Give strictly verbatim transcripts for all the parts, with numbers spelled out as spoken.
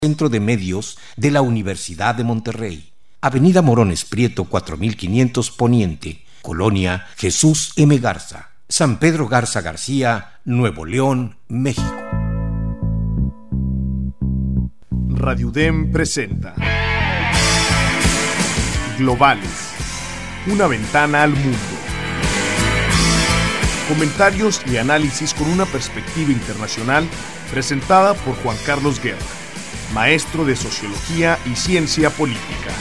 Centro de Medios de la Universidad de Monterrey. Avenida Morones Prieto cuatro mil quinientos Poniente, Colonia Jesús M. Garza, San Pedro Garza García, Nuevo León, México. Radio U D E M presenta Globales, una ventana al mundo. Comentarios y análisis con una perspectiva internacional presentada por Juan Carlos Guerra, maestro de Sociología y Ciencia Política.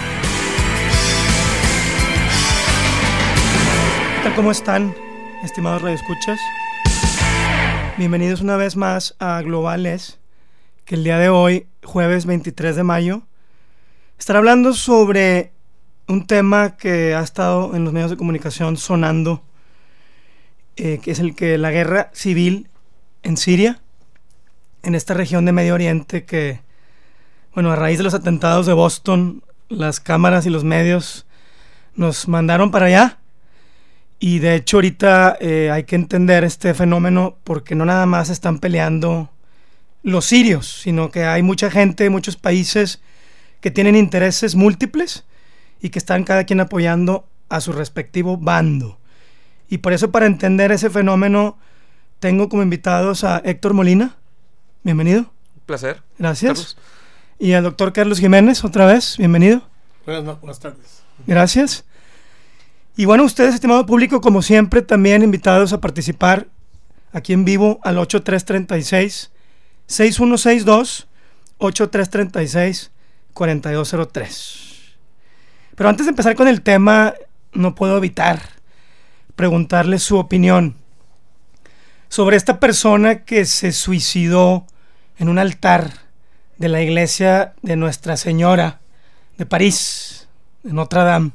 ¿Qué tal? ¿Cómo están, estimados radioescuchas? Bienvenidos una vez más a Globales, que el día de hoy, jueves veintitrés de mayo, estará hablando sobre un tema que ha estado en los medios de comunicación sonando, eh, que es el que la guerra civil en Siria, en esta región de Medio Oriente que, bueno, a raíz de los atentados de Boston, las cámaras y los medios nos mandaron para allá. Y de hecho ahorita eh, hay que entender este fenómeno porque no nada más están peleando los sirios, sino que hay mucha gente, muchos países que tienen intereses múltiples y que están cada quien apoyando a su respectivo bando. Y por eso, para entender ese fenómeno, tengo como invitados a Héctor Molina. Bienvenido. Un placer. Gracias. Carlos. Y al doctor Carlos Jiménez, otra vez, bienvenido. Buenas, buenas tardes. Gracias. Y bueno, ustedes, estimado público, como siempre, también invitados a participar aquí en vivo al ocho tres tres seis, seis uno seis dos, ocho tres tres seis, cuatro dos cero tres. Pero antes de empezar con el tema, no puedo evitar preguntarles su opinión sobre esta persona que se suicidó en un altar de la iglesia de Nuestra Señora de París, de Notre Dame.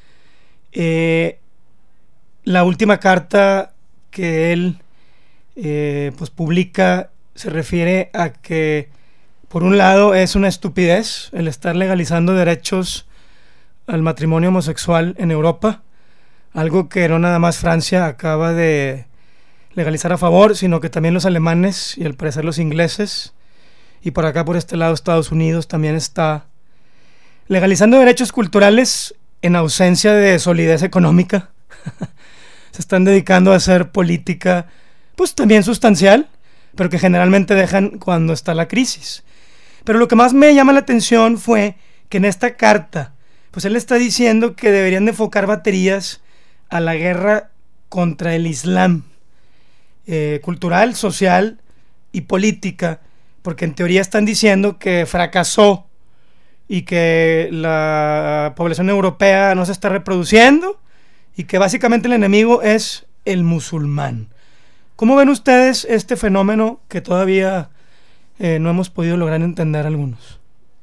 Eh, la última carta que él eh, pues publica se refiere a que, por un lado, es una estupidez el estar legalizando derechos al matrimonio homosexual en Europa, algo que no nada más Francia acaba de legalizar a favor, sino que también los alemanes y al parecer los ingleses, y por acá por este lado Estados Unidos también está legalizando derechos culturales en ausencia de solidez económica. Se están dedicando a hacer política pues también sustancial, pero que generalmente dejan cuando está la crisis. Pero lo que más me llama la atención fue que en esta carta pues él está diciendo que deberían de enfocar baterías a la guerra contra el Islam, eh, cultural, social y política, porque en teoría están diciendo que fracasó y que la población europea no se está reproduciendo y que básicamente el enemigo es el musulmán. ¿Cómo ven ustedes este fenómeno que todavía eh, no hemos podido lograr entender algunos?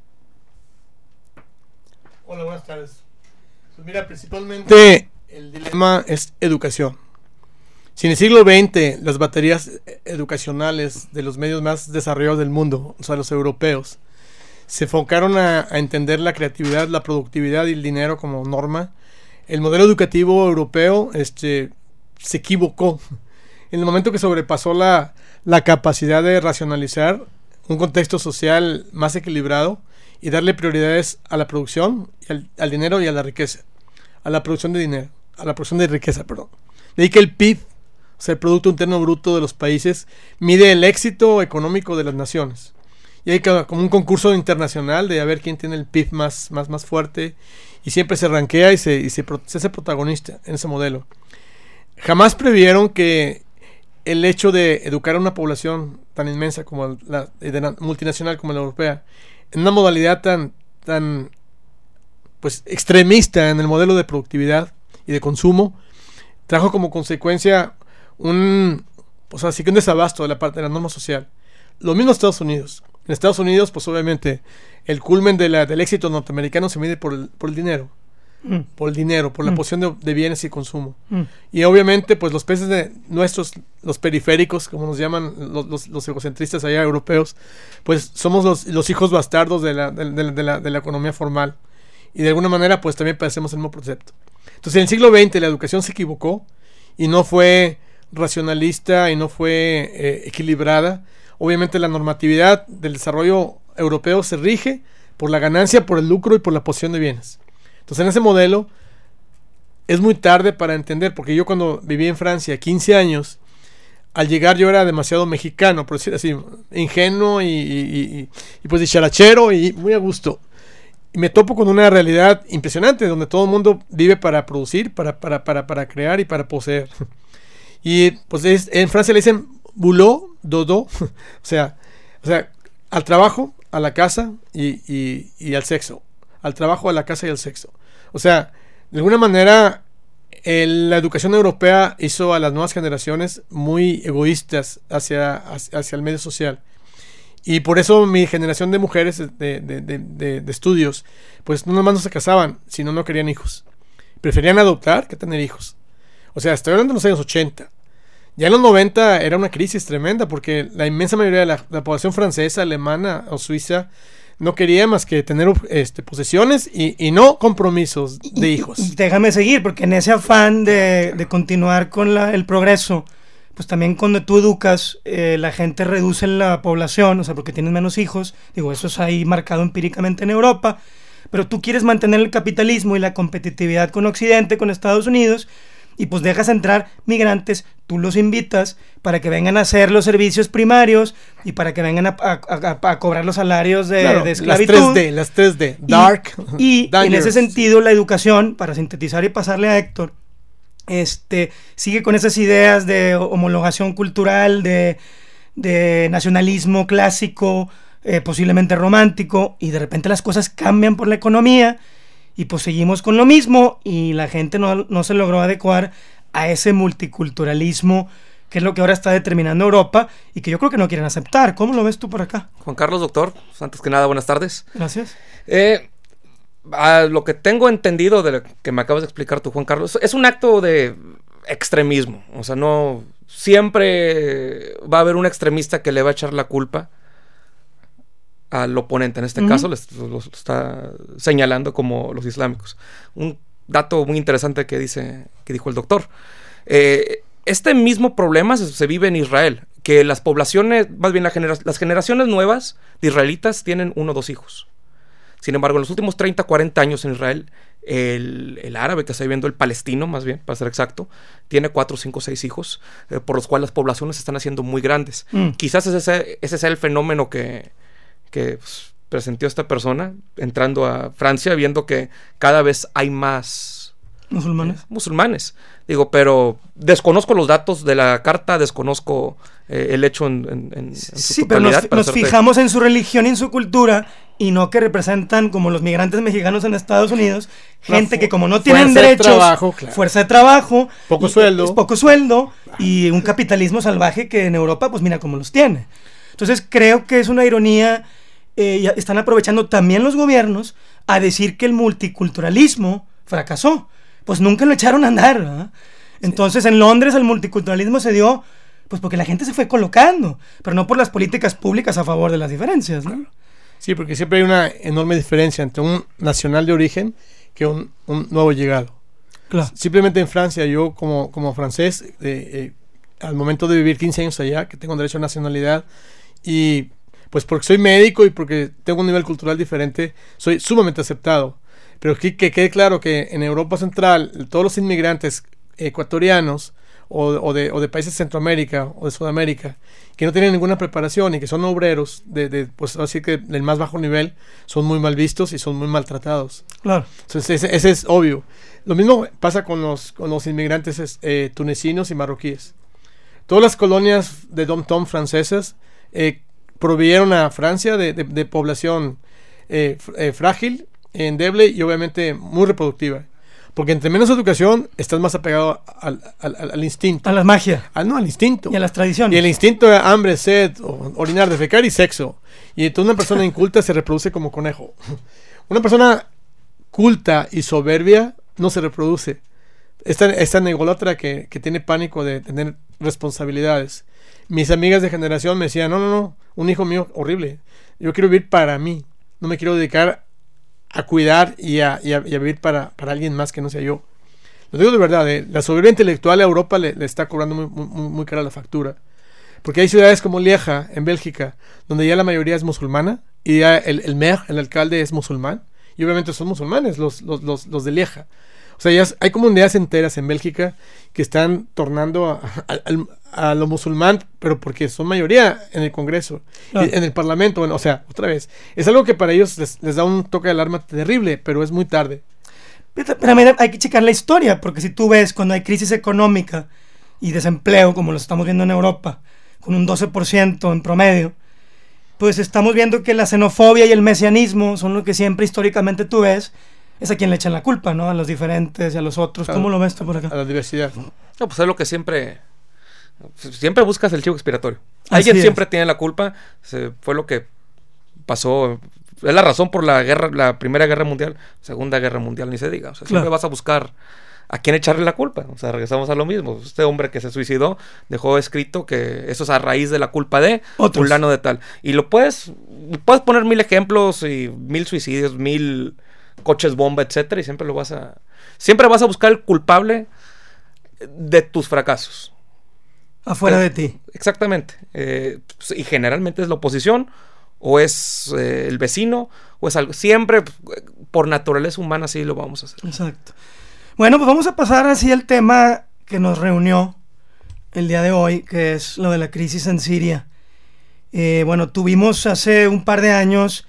Hola, buenas tardes. Pues mira, principalmente el dilema es educación. Si en el siglo veinte las baterías educacionales de los medios más desarrollados del mundo, o sea, los europeos, se enfocaron a, a entender la creatividad, la productividad y el dinero como norma, el modelo educativo europeo este, se equivocó. En el momento que sobrepasó la, la capacidad de racionalizar un contexto social más equilibrado y darle prioridades a la producción, y al, al dinero y a la riqueza, a la producción de dinero, a la producción de riqueza, perdón. De ahí que el P I B, o sea, el Producto Interno Bruto de los países, mide el éxito económico de las naciones. Y hay como un concurso internacional de a ver quién tiene el P I B más, más, más fuerte, y siempre se rankea y, se, y se, se hace protagonista en ese modelo. Jamás previeron que el hecho de educar a una población tan inmensa como la, de la multinacional como la europea, en una modalidad tan, tan pues extremista en el modelo de productividad y de consumo, trajo como consecuencia un, o sea, sí que un desabasto de la parte de la norma social. Lo mismo en Estados Unidos. En Estados Unidos, pues obviamente, el culmen de la, del éxito norteamericano se mide por el, por el dinero. Mm. Por el dinero, por la mm. posición de, de bienes y consumo. Mm. Y obviamente, pues los países de nuestros, los periféricos, como nos llaman los, los, los egocentristas allá europeos, pues somos los, los hijos bastardos de la, de, de, de, la, de la economía formal. Y de alguna manera, pues también padecemos el mismo concepto. Entonces, en el siglo veinte la educación se equivocó y no fue racionalista y no fue eh, equilibrada. Obviamente la normatividad del desarrollo europeo se rige por la ganancia, por el lucro y por la posesión de bienes. Entonces en ese modelo es muy tarde para entender, porque yo cuando viví en Francia quince años, al llegar yo era demasiado mexicano, por decir así, ingenuo y, y, y, y pues dicharachero y muy a gusto. Y me topo con una realidad impresionante, donde todo el mundo vive para producir, para, para, para, para crear y para poseer. Y pues es, en Francia le dicen boulot, dodo, o sea, o sea, al trabajo, a la casa y, y, y al sexo. Al trabajo, a la casa y al sexo. O sea, de alguna manera, el, la educación europea hizo a las nuevas generaciones muy egoístas hacia, hacia, hacia el medio social. Y por eso mi generación de mujeres de, de, de, de, de estudios, pues no nomás no se casaban, sino no querían hijos. Preferían adoptar que tener hijos. O sea, estoy hablando de los años ochenta. Ya en los noventa era una crisis tremenda, porque la inmensa mayoría de la, la población francesa, alemana o suiza no quería más que tener este, posesiones y, y no compromisos de y, hijos. Y, y déjame seguir, porque en ese afán de, de continuar con la, el progreso, pues también cuando tú educas, eh, la gente reduce la población, o sea, porque tienes menos hijos, digo, eso es ahí marcado empíricamente en Europa, pero tú quieres mantener el capitalismo y la competitividad con Occidente, con Estados Unidos, y pues dejas entrar migrantes, tú los invitas para que vengan a hacer los servicios primarios y para que vengan a, a, a, a cobrar los salarios de, claro, de esclavitud. Las tres D, las tres D, dark, y, y en ese sentido la educación, para sintetizar y pasarle a Héctor, este, sigue con esas ideas de homologación cultural, de, de nacionalismo clásico, eh, posiblemente romántico, y de repente las cosas cambian por la economía y pues seguimos con lo mismo y la gente no, no se logró adecuar a ese multiculturalismo que es lo que ahora está determinando Europa y que yo creo que no quieren aceptar. ¿Cómo lo ves tú por acá? Juan Carlos, doctor, antes que nada, buenas tardes. Gracias. Eh, a lo que tengo entendido de lo que me acabas de explicar tú, Juan Carlos, es un acto de extremismo. O sea, no siempre va a haber un extremista que le va a echar la culpa al oponente. En este uh-huh. caso lo, lo está señalando como los islámicos. Un dato muy interesante que dice que dijo el doctor. Eh, este mismo problema se, se vive en Israel, que las poblaciones, más bien la genera, las generaciones nuevas de israelitas tienen uno o dos hijos. Sin embargo, en los últimos treinta, cuarenta años en Israel, el, el árabe que está viviendo, el palestino más bien, para ser exacto, tiene cuatro, cinco, seis hijos, eh, por los cuales las poblaciones se están haciendo muy grandes. Mm. Quizás ese, ese sea el fenómeno que, que pues, presentó esta persona entrando a Francia, viendo que cada vez hay más musulmanes. Eh, musulmanes. Digo, pero desconozco los datos de la carta, desconozco eh, el hecho en, en, en su sí, totalidad. Pero nos, nos fijamos en su religión y en su cultura y no que representan, como los migrantes mexicanos en Estados Unidos, gente que como no tienen derechos, de trabajo, claro. fuerza de trabajo, poco sueldo, es poco sueldo y un capitalismo salvaje que en Europa, pues mira cómo los tiene. Entonces creo que es una ironía, eh, están aprovechando también los gobiernos a decir que el multiculturalismo fracasó. Pues nunca lo echaron a andar, ¿verdad? Entonces sí. En Londres el multiculturalismo se dio pues porque la gente se fue colocando, pero no por las políticas públicas a favor de las diferencias, ¿no? Sí, porque siempre hay una enorme diferencia entre un nacional de origen que un, un nuevo llegado. Claro. Simplemente en Francia, yo como, como francés, eh, eh, al momento de vivir quince años allá, que tengo derecho a nacionalidad, y pues porque soy médico y porque tengo un nivel cultural diferente, soy sumamente aceptado. Pero que, que quede claro que en Europa Central, todos los inmigrantes ecuatorianos o, o, de, o de países de Centroamérica o de Sudamérica, que no tienen ninguna preparación y que son obreros, de, de, pues así que del más bajo nivel, son muy mal vistos y son muy maltratados. Claro. Entonces ese, ese es obvio. Lo mismo pasa con los, con los inmigrantes eh, tunecinos y marroquíes. Todas las colonias de dom-tom francesas eh, proveyeron a Francia de, de, de población eh, eh, frágil, endeble y obviamente muy reproductiva, porque entre menos educación estás más apegado al, al, al, al instinto, a la magia, al, no al instinto y a las tradiciones, y el instinto de hambre, sed, orinar, defecar y sexo. Y entonces una persona inculta se reproduce como conejo. Una persona culta y soberbia no se reproduce. Esta, esta negolatra que, que tiene pánico de tener responsabilidades. Mis amigas de generación me decían, no, no, no, un hijo mío horrible, yo quiero vivir para mí, no me quiero dedicar a cuidar y a, y a, y a vivir para, para alguien más que no sea yo. Lo digo de verdad, eh, la soberbia intelectual a Europa le, le está cobrando muy, muy, muy cara la factura. Porque hay ciudades como Lieja, en Bélgica, donde ya la mayoría es musulmana, y ya el, el maire, el alcalde, es musulmán, y obviamente son musulmanes los, los, los, los de Lieja. O sea, ya hay comunidades enteras en Bélgica que están tornando a, a, a, a lo musulmán, pero porque son mayoría en el Congreso, ah. en el Parlamento. Bueno, o sea, otra vez, es algo que para ellos les, les da un toque de alarma terrible, pero es muy tarde. Pero, pero mira, hay que checar la historia, porque si tú ves cuando hay crisis económica y desempleo, como lo estamos viendo en Europa, con un doce por ciento en promedio, pues estamos viendo que la xenofobia y el mesianismo son lo que siempre históricamente tú ves, es a quien le echan la culpa, ¿no? A los diferentes y a los otros. ¿Cómo a, lo ves tú por acá? A la diversidad. No, pues es lo que siempre... Siempre buscas el chivo expiatorio. Alguien Así siempre es. tiene la culpa. Se, fue lo que pasó... Es la razón por la guerra, la Primera Guerra Mundial, Segunda Guerra Mundial, ni se diga. O sea, siempre claro. vas a buscar a quién echarle la culpa. O sea, regresamos a lo mismo. Este hombre que se suicidó dejó escrito que eso es a raíz de la culpa de Otros. fulano de tal. Y lo puedes... Puedes poner mil ejemplos y mil suicidios, mil... coches bomba, etcétera, y siempre lo vas a siempre vas a buscar el culpable de tus fracasos afuera eh, de ti. Exactamente, eh, pues, y generalmente es la oposición o es eh, el vecino o es algo, siempre por naturaleza humana así lo vamos a hacer. Exacto. Bueno, pues vamos a pasar así al tema que nos reunió el día de hoy, que es lo de la crisis en Siria. Eh, bueno, tuvimos hace un par de años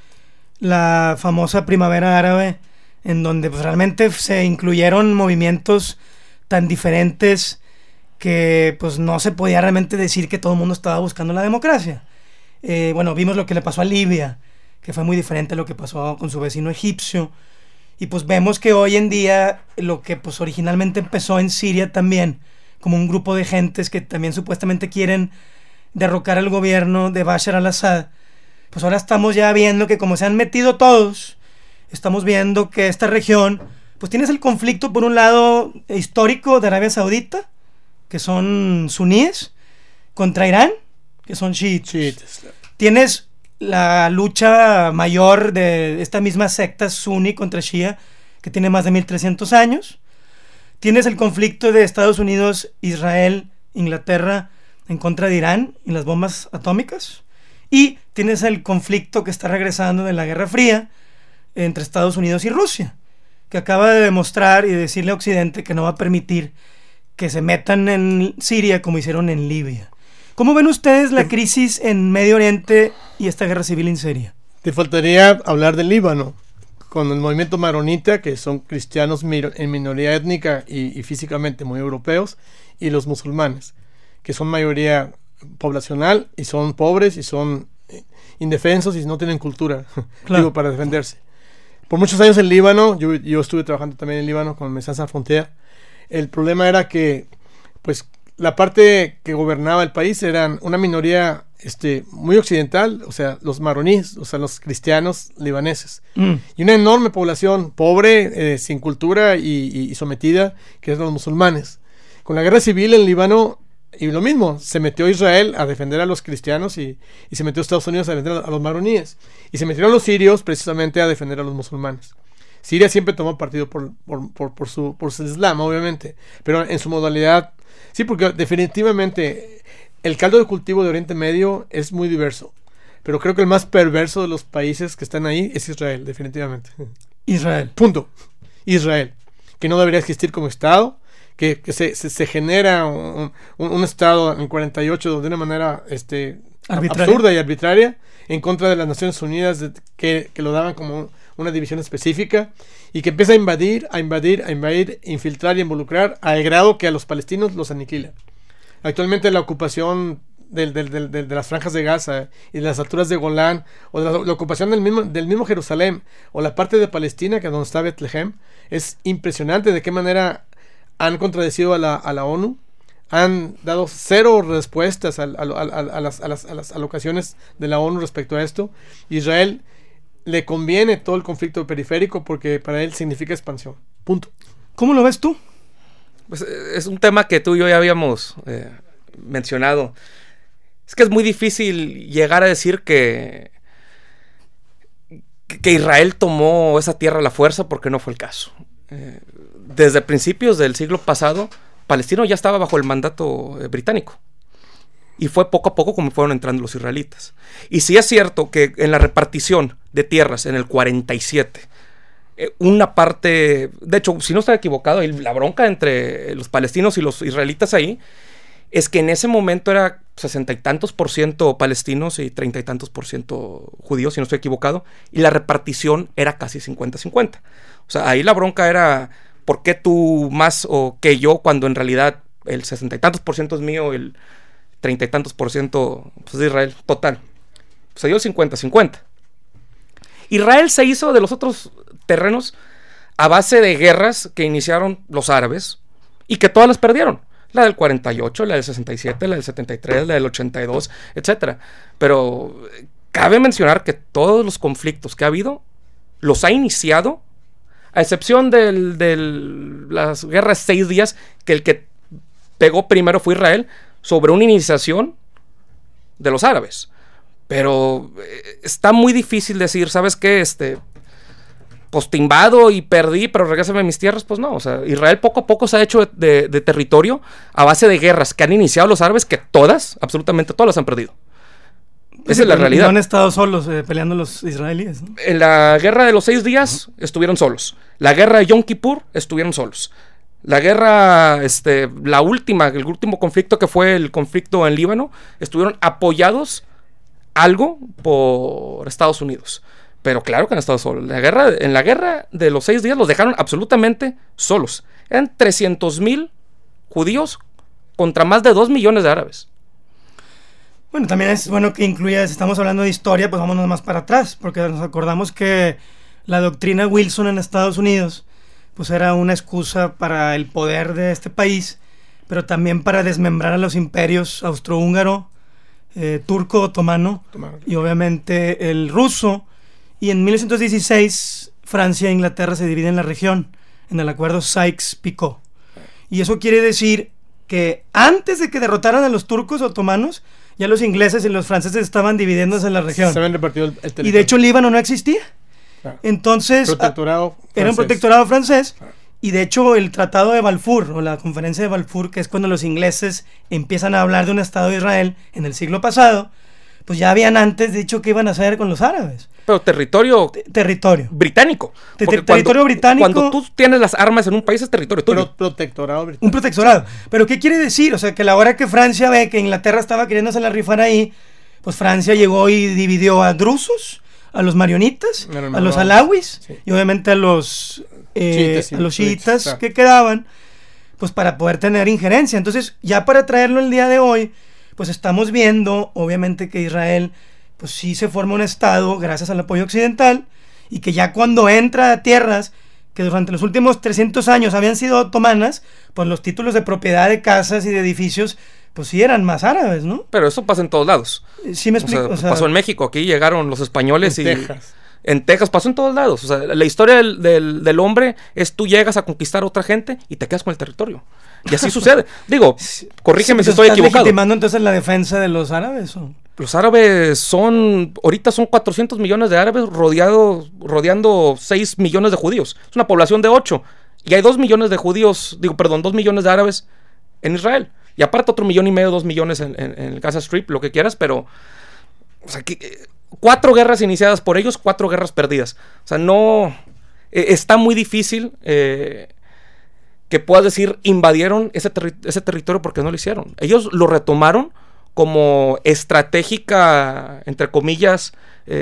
la famosa primavera árabe, en donde pues, realmente se incluyeron movimientos tan diferentes que pues no se podía realmente decir que todo el mundo estaba buscando la democracia. Eh, bueno, vimos lo que le pasó a Libia, que fue muy diferente a lo que pasó con su vecino egipcio, y pues vemos que hoy en día lo que pues originalmente empezó en Siria también, como un grupo de gentes que también supuestamente quieren derrocar al gobierno de Bashar al-Assad, pues ahora estamos ya viendo que como se han metido todos, estamos viendo que esta región, pues tienes el conflicto por un lado histórico de Arabia Saudita, que son suníes, contra Irán, que son chiitas. Chiitas. Tienes la lucha mayor de esta misma secta suní contra shia, que tiene más de mil trescientos años. Tienes el conflicto de Estados Unidos, Israel, Inglaterra, en contra de Irán y las bombas atómicas. Y tienes el conflicto que está regresando de la Guerra Fría entre Estados Unidos y Rusia, que acaba de demostrar y decirle a Occidente que no va a permitir que se metan en Siria como hicieron en Libia. ¿Cómo ven ustedes la crisis en Medio Oriente y esta guerra civil en Siria? Te faltaría hablar del Líbano, con el movimiento maronita, que son cristianos en minoría étnica y, y físicamente muy europeos, y los musulmanes, que son mayoría poblacional y son pobres y son indefensos y no tienen cultura, claro. Digo, para defenderse. Por muchos años en Líbano, yo, yo estuve trabajando también en Líbano con Médecins Sans Frontières. El problema era que pues la parte que gobernaba el país eran una minoría este, muy occidental, o sea, los maroníes, o sea, los cristianos libaneses, mm. y una enorme población pobre, eh, sin cultura y, y, y sometida, que es los musulmanes. Con la guerra civil en Líbano, y lo mismo, se metió Israel a defender a los cristianos y, y se metió Estados Unidos a defender a, a los maroníes. Y se metieron los sirios precisamente a defender a los musulmanes. Siria siempre tomó partido por, por, por, por, su, por su Islam, obviamente, pero en su modalidad, sí, porque definitivamente el caldo de cultivo de Oriente Medio es muy diverso. Pero creo que el más perverso de los países que están ahí es Israel, definitivamente. Israel. Punto. Israel. Que no debería existir como Estado. Que, que se, se, se genera un, un, un Estado en cuarenta y ocho de una manera este, absurda y arbitraria en contra de las Naciones Unidas de, que, que lo daban como una división específica y que empieza a invadir, a invadir, a invadir, infiltrar y involucrar al grado que a los palestinos los aniquila. Actualmente la ocupación del, del, del, del, de las franjas de Gaza y de las alturas de Golán o de la, la ocupación del mismo, del mismo Jerusalén o la parte de Palestina que es donde está Betlehem es impresionante de qué manera han contradecido a la, a la ONU, han dado cero respuestas a, a, a, a, las, a, las, a las alocaciones de la ONU respecto a esto. Israel le conviene todo el conflicto periférico porque para él significa expansión. Punto. ¿Cómo lo ves tú? Pues es un tema que tú y yo ya habíamos eh, mencionado. Es que es muy difícil llegar a decir que, que Israel tomó esa tierra a la fuerza porque no fue el caso. Eh, desde principios del siglo pasado, Palestina ya estaba bajo el mandato eh, británico. Y fue poco a poco como fueron entrando los israelitas. Y sí es cierto que en la repartición de tierras en el cuarenta y siete, eh, una parte, de hecho, si no estoy equivocado, la bronca entre los palestinos y los israelitas ahí, es que en ese momento era sesenta y tantos por ciento palestinos y treinta y tantos por ciento judíos, si no estoy equivocado, y la repartición era casi cincuenta cincuenta. O sea, ahí la bronca era, ¿por qué tú más o que yo, cuando en realidad el sesenta y tantos por ciento es mío, el treinta y tantos por ciento pues, de Israel, total? Se dio el cincuenta cincuenta. Israel se hizo de los otros terrenos a base de guerras que iniciaron los árabes y que todas las perdieron. La del cuarenta y ocho, la del sesenta y siete, la del setenta y tres, la del ochenta y dos, etcétera. Pero cabe mencionar que todos los conflictos que ha habido los ha iniciado, a excepción de del, las guerras seis días, que el que pegó primero fue Israel, sobre una iniciación de los árabes. Pero eh, está muy difícil decir, ¿sabes qué? Este, pues te invado y perdí, pero regrésame a mis tierras. Pues no, o sea, Israel poco a poco se ha hecho de, de, de territorio a base de guerras que han iniciado los árabes, que todas, absolutamente todas las han perdido. Esa sí, es la realidad. No han estado solos eh, peleando los israelíes, ¿no? En la guerra de los seis días uh-huh. estuvieron solos. La guerra de Yom Kippur estuvieron solos. La guerra, este, la última, el último conflicto que fue el conflicto en Líbano, estuvieron apoyados algo por Estados Unidos. Pero claro que han estado solos. La guerra, en la guerra de los seis días los dejaron absolutamente solos. Eran trescientos mil judíos contra más de dos millones de árabes. Bueno, también es bueno que incluya, si estamos hablando de historia, pues vámonos más para atrás, porque nos acordamos que la doctrina Wilson en Estados Unidos pues era una excusa para el poder de este país, pero también para desmembrar a los imperios austrohúngaro, eh, turco, otomano, otomano y obviamente el ruso. Y en mil novecientos dieciséis Francia e Inglaterra se dividen en la región en el acuerdo Sykes-Picot. Y eso quiere decir que antes de que derrotaran a los turcos otomanos, ya los ingleses y los franceses estaban dividiéndose en la región. Se habían repartido el, el territorio. Y de hecho Líbano no existía. Claro. Entonces, protectorado a, era un protectorado francés. Claro. Y de hecho el Tratado de Balfour, o la Conferencia de Balfour, que es cuando los ingleses empiezan a hablar de un Estado de Israel en el siglo pasado, pues ya habían antes dicho que iban a hacer con los árabes. Pero territorio... T- territorio. Británico. Ter- territorio cuando, británico. Cuando tú tienes las armas en un país es territorio tuyo. Pro- protectorado británico. Un protectorado. ¿Pero qué quiere decir? O sea, que a la hora que Francia ve que Inglaterra estaba queriéndose la rifar ahí, pues Francia llegó y dividió a drusos, a los marionitas, a los alawis, sí. y obviamente a los, eh, chiitas, sí, a los chiitas claro. que quedaban, pues para poder tener injerencia. Entonces, ya para traerlo el día de hoy, pues estamos viendo, obviamente, que Israel, pues sí se forma un estado gracias al apoyo occidental, y que ya cuando entra a tierras que durante los últimos trescientos años habían sido otomanas, pues los títulos de propiedad de casas y de edificios, pues sí eran más árabes, ¿no? Pero eso pasa en todos lados. Sí me explico. O sea, o sea, pasó en México, aquí llegaron los españoles en y... Texas. En Texas, pasó en todos lados. O sea, la historia del, del, del hombre es tú llegas a conquistar a otra gente y te quedas con el territorio. Y así sucede. Digo, corrígeme sí, si estoy ¿estás equivocado. legitimando entonces la defensa de los árabes? ¿O? Los árabes son, ahorita son cuatrocientos millones de árabes rodeados, rodeando seis millones de judíos. Es una población de ocho. Y hay dos millones de judíos, digo, perdón, dos millones de árabes en Israel. Y aparte otro millón y medio, dos millones en, en, en el Gaza Strip, lo que quieras, pero... O sea, que, eh, cuatro guerras iniciadas por ellos, cuatro guerras perdidas. O sea, no... Eh, está muy difícil eh, que puedas decir invadieron ese, terri- ese territorio porque no lo hicieron. Ellos lo retomaron como estratégica, entre comillas,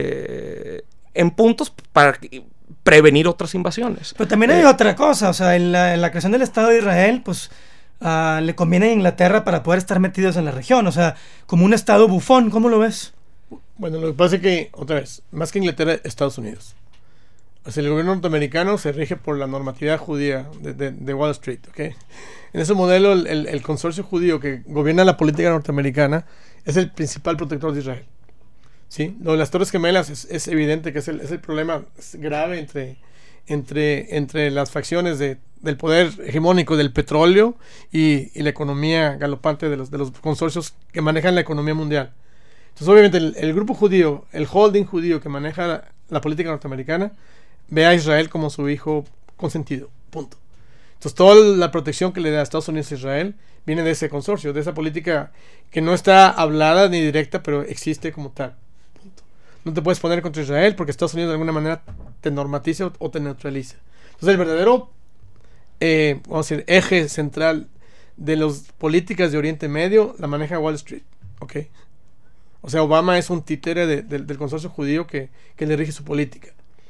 eh, en puntos para prevenir otras invasiones. Pero también hay eh, otra cosa, o sea, en la, en la creación del Estado de Israel, pues uh, le conviene a Inglaterra para poder estar metidos en la región, o sea, como un Estado bufón, ¿cómo lo ves? Bueno, lo que pasa es que, otra vez, más que Inglaterra, Estados Unidos. O sea, el gobierno norteamericano se rige por la normatividad judía de, de, de Wall Street, ¿ok? En ese modelo, el, el, el consorcio judío que gobierna la política norteamericana es el principal protector de Israel. ¿Sí? Lo de las Torres Gemelas es, es evidente que es el, es el problema grave entre, entre, entre las facciones de, del poder hegemónico del petróleo y, y la economía galopante de los, de los consorcios que manejan la economía mundial. Entonces, obviamente, el, el grupo judío, el holding judío que maneja la, la política norteamericana, ve a Israel como su hijo consentido. Punto. Entonces, toda la protección que le da Estados Unidos a Israel viene de ese consorcio, de esa política que no está hablada ni directa, pero existe como tal. No te puedes poner contra Israel porque Estados Unidos de alguna manera te normatiza o, o te neutraliza. Entonces, el verdadero eh, vamos a decir, eje central de las políticas de Oriente Medio la maneja Wall Street, ¿ok? O sea, Obama es un títere de, de, del consorcio judío que, que le rige su política.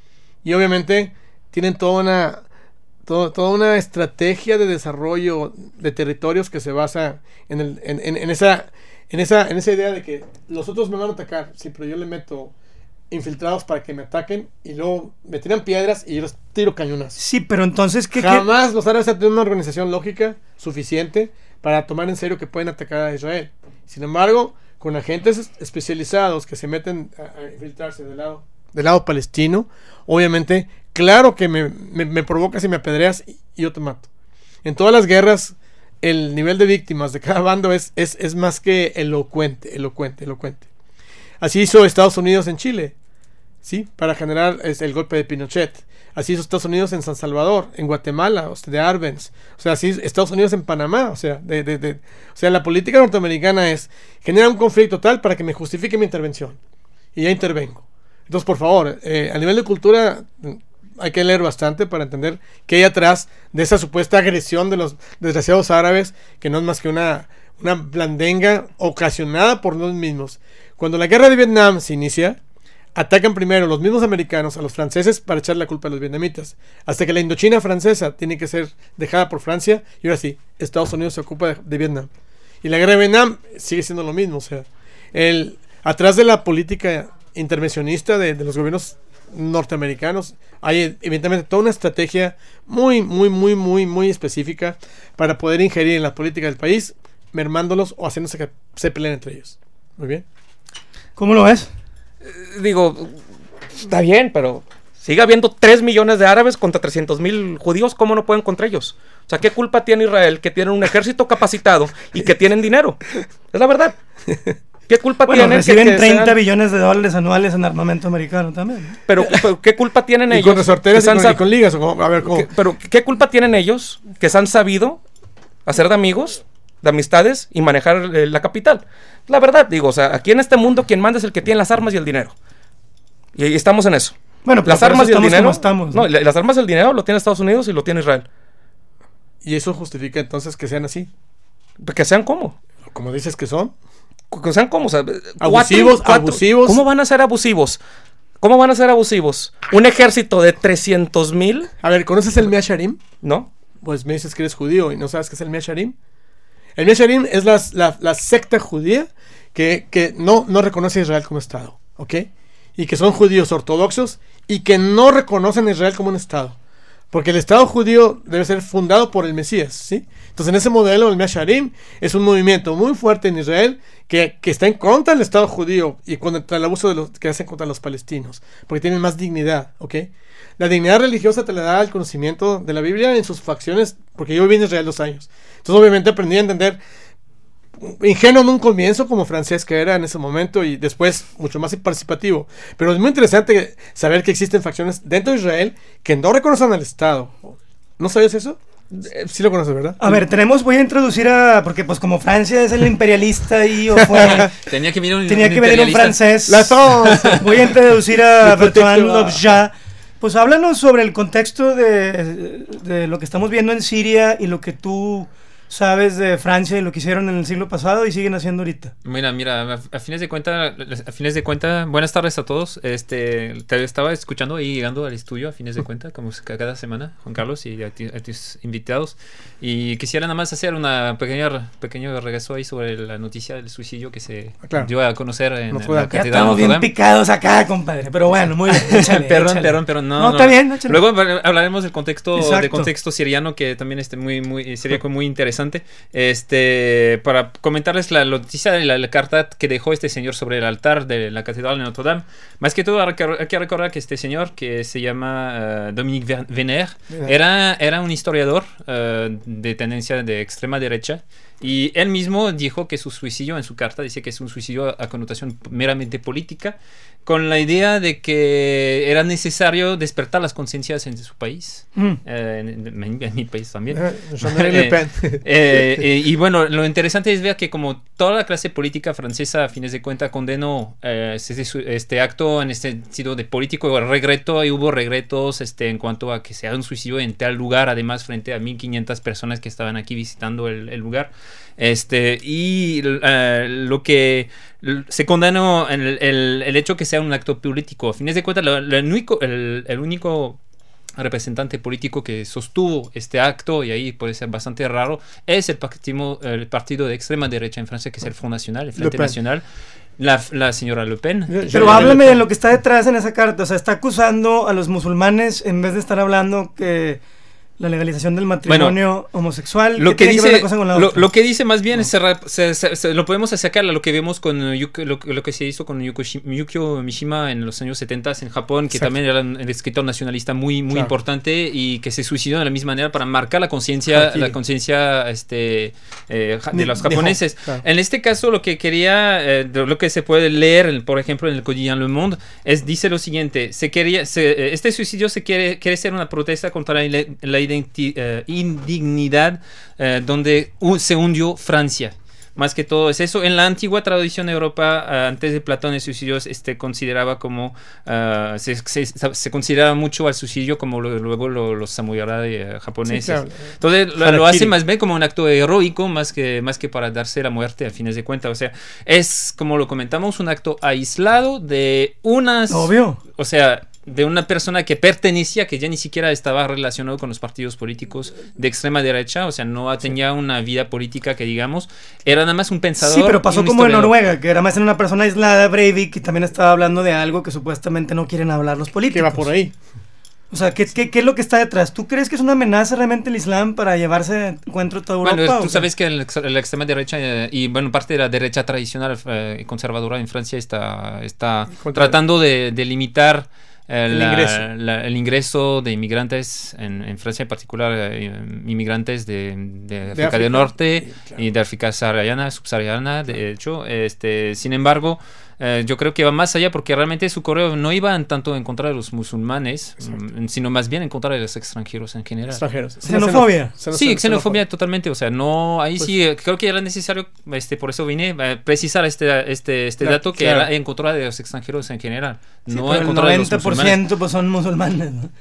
Y obviamente tienen toda una, todo, toda una estrategia de desarrollo de territorios que se basa en, el, en, en, en, esa, en, esa, en esa idea de que los otros me van a atacar, sí, pero yo le meto infiltrados para que me ataquen y luego me tiran piedras y yo los tiro cañonas. Sí, pero entonces ¿qué, jamás qué? Los árabes tienen una organización lógica suficiente para tomar en serio que pueden atacar a Israel. Sin embargo, con agentes especializados que se meten a, a infiltrarse del lado, del lado palestino, obviamente, claro que me, me, me provocas y me apedreas y, y yo te mato. En todas las guerras, el nivel de víctimas de cada bando es, es, es más que elocuente, elocuente, elocuente. Así hizo Estados Unidos en Chile, ¿sí? Para generar es, el golpe de Pinochet. Así hizo Estados Unidos en San Salvador, en Guatemala, o sea, de Arbenz. O sea, así Estados Unidos en Panamá. O sea, de, de, de, o sea, la política norteamericana es generar un conflicto tal para que me justifique mi intervención. Y ya intervengo. Entonces, por favor, eh, a nivel de cultura hay que leer bastante para entender qué hay atrás de esa supuesta agresión de los desgraciados árabes, que no es más que una, una blandenga ocasionada por los mismos. Cuando la guerra de Vietnam se inicia, atacan primero los mismos americanos a los franceses para echar la culpa a los vietnamitas, hasta que la Indochina francesa tiene que ser dejada por Francia y ahora sí, Estados Unidos se ocupa de, de Vietnam. Y la guerra de Vietnam sigue siendo lo mismo. O sea, el, atrás de la política intervencionista de, de los gobiernos norteamericanos hay evidentemente toda una estrategia muy, muy, muy, muy, muy específica para poder ingerir en la política del país, mermándolos o haciéndose que se peleen entre ellos. Muy bien. ¿Cómo lo ves? Digo, está bien, pero sigue habiendo tres millones de árabes contra trescientos mil judíos. ¿Cómo no pueden contra ellos? O sea, ¿qué culpa tiene Israel que tienen un ejército capacitado y que tienen dinero? Es la verdad. ¿Qué culpa bueno, tienen? Reciben que, que treinta sean... billones de dólares anuales en armamento americano también, ¿no? Pero, pero ¿qué culpa tienen y ellos? Con resorteras y con, sab... y con ligas. A ver, ¿cómo? ¿Qué, pero ¿qué culpa tienen ellos que se han sabido hacer de amigos, de amistades y manejar eh, la capital? La verdad, digo, o sea, aquí en este mundo quien manda es el que tiene las armas y el dinero. Y, y estamos en eso. Bueno, las armas y el dinero. Estamos, ¿no? No, las armas y el dinero lo tiene Estados Unidos y lo tiene Israel. ¿Y eso justifica entonces que sean así? ¿Que sean cómo? Como dices que son. Que sean cómo, o sea, abusivos, cuatro, cuatro, abusivos. ¿Cómo van a ser abusivos? ¿Cómo van a ser abusivos? Un ejército de trescientos mil. A ver, ¿conoces el Mea Sharim? No. Pues me dices que eres judío y no sabes qué es el Mea Sharim. El Mea Sharim es la, la, la secta judía que, que no, no reconoce a Israel como Estado, ¿ok? Y que son judíos ortodoxos y que no reconocen a Israel como un Estado. Porque el Estado judío debe ser fundado por el Mesías, ¿sí? Entonces, en ese modelo, el Mea Sharim es un movimiento muy fuerte en Israel que, que está en contra del Estado judío y contra el abuso de los, que hacen contra los palestinos, porque tienen más dignidad, ¿ok? La dignidad religiosa te la da el conocimiento de la Biblia en sus facciones, porque yo viví en Israel dos años. Entonces, obviamente, aprendí a entender, ingenuo en un comienzo, como francés que era en ese momento, y después mucho más participativo. Pero es muy interesante saber que existen facciones dentro de Israel que no reconocen al Estado. ¿No sabías eso? Sí lo conoces, ¿verdad? A ver, tenemos, voy a introducir a, porque pues como Francia es el imperialista y o fue, tenía que venir un, tenía un que venir un francés. Las dos. Voy a introducir a Bertrand Lobja. Pues háblanos sobre el contexto de, de lo que estamos viendo en Siria y lo que tú sabes de Francia y lo que hicieron en el siglo pasado y siguen haciendo ahorita. Mira, mira, a, a fines de cuenta, a fines de cuenta, buenas tardes a todos. Este, te estaba escuchando y llegando al estudio a fines de cuenta, como cada semana, Juan Carlos y a, ti, a tus invitados. Y quisiera nada más hacer una pequeña pequeño regreso ahí sobre la noticia del suicidio que se claro. dio a conocer en, no en la Ya catedral. estamos bien picados acá, compadre. Pero bueno, muy bien. Échale, perdón, échale. perdón, perdón, no, No, no. está bien, échale. Luego hablaremos del contexto, Exacto. del contexto siriano que también este muy, muy sería muy interesante. Este, para comentarles la noticia de la, la carta que dejó este señor sobre el altar de la catedral de Notre Dame. Más que todo hay que, hay que recordar que este señor, que se llama uh, Dominique Venner, era, era un historiador uh, de tendencia de extrema derecha. Y él mismo dijo que su suicidio, en su carta, dice que es un suicidio a connotación meramente política, con la idea de que era necesario despertar las conciencias en su país, mm. eh, en, en, en mi país también. Le Pen. eh, eh, y bueno, lo interesante es ver que como toda la clase política francesa, a fines de cuentas, condenó eh, este, este acto en este sentido de político regreto, y hubo regretos este, en cuanto a que se haga un suicidio en tal lugar, además frente a mil quinientas personas que estaban aquí visitando el, el lugar. Este, y uh, lo que se condenó en el, el, el hecho que sea un acto político. A fines de cuentas, lo, lo único, el, el único representante político que sostuvo este acto, y ahí puede ser bastante raro, es el partido, el partido de extrema derecha en Francia, que es el Front National, el Frente Nacional. La, la señora Le Pen. Pero háblame de lo que está detrás en esa carta. O sea, está acusando a los musulmanes en vez de estar hablando que la legalización del matrimonio bueno, homosexual. Lo que, dice, que con la lo, lo que dice más bien no. es se, se, se, lo podemos sacar a lo que vemos con lo, lo que se hizo con Yukio Mishima en los años setenta en Japón, que Exacto. también era un escritor nacionalista muy muy claro. importante y que se suicidó de la misma manera para marcar la conciencia la conciencia este eh, de los japoneses. Claro. En este caso lo que quería eh, lo que se puede leer, por ejemplo, en el Quotidien Le Monde, es dice lo siguiente: se quería se, este suicidio se quiere quiere ser una protesta contra la, la indignidad eh, donde se hundió Francia. Más que todo es eso. En la antigua tradición de Europa, uh, antes de Platón, el suicidio este, consideraba como uh, se, se, se consideraba mucho al suicidio como lo, luego lo, los samuráis uh, japoneses. Sí, claro. Entonces lo, lo hace más bien como un acto heroico más que, más que para darse la muerte a fines de cuentas. O sea, es como lo comentamos, un acto aislado de unas... Obvio. O sea... de una persona que pertenecía, que ya ni siquiera estaba relacionado con los partidos políticos de extrema derecha, o sea, no tenía una vida política que digamos, era nada más un pensador. Sí, pero pasó como en Noruega, que era más en una persona aislada, Breivik, que también estaba hablando de algo que supuestamente no quieren hablar los políticos. Que va por ahí. O sea, ¿qué, qué, ¿qué es lo que está detrás? ¿Tú crees que es una amenaza realmente el Islam para llevarse de encuentro toda Europa? Bueno, tú sabes que la el extrema derecha eh, y bueno, parte de la derecha tradicional eh, conservadora en Francia está, está tratando de, de limitar El, el, ingreso. La, la, el ingreso de inmigrantes en, en Francia, en particular eh, inmigrantes de, de África, de África del Norte sí, claro. y de África sahariana, subsahariana, claro. de hecho. Este, sin embargo, eh, yo creo que va más allá porque realmente su correo no iba en tanto en contra de los musulmanes, m- sino más bien en contra de los extranjeros en general. Extranjeros. Xenofobia. Sí, xenofobia, xenofobia totalmente. O sea, no, ahí pues, sí, creo que era necesario, este, por eso vine a precisar este, este, este claro, dato que claro. era en contra de los extranjeros en general. Sí, no en contra de los musulmanes. El noventa por ciento pues son musulmanes, ¿no?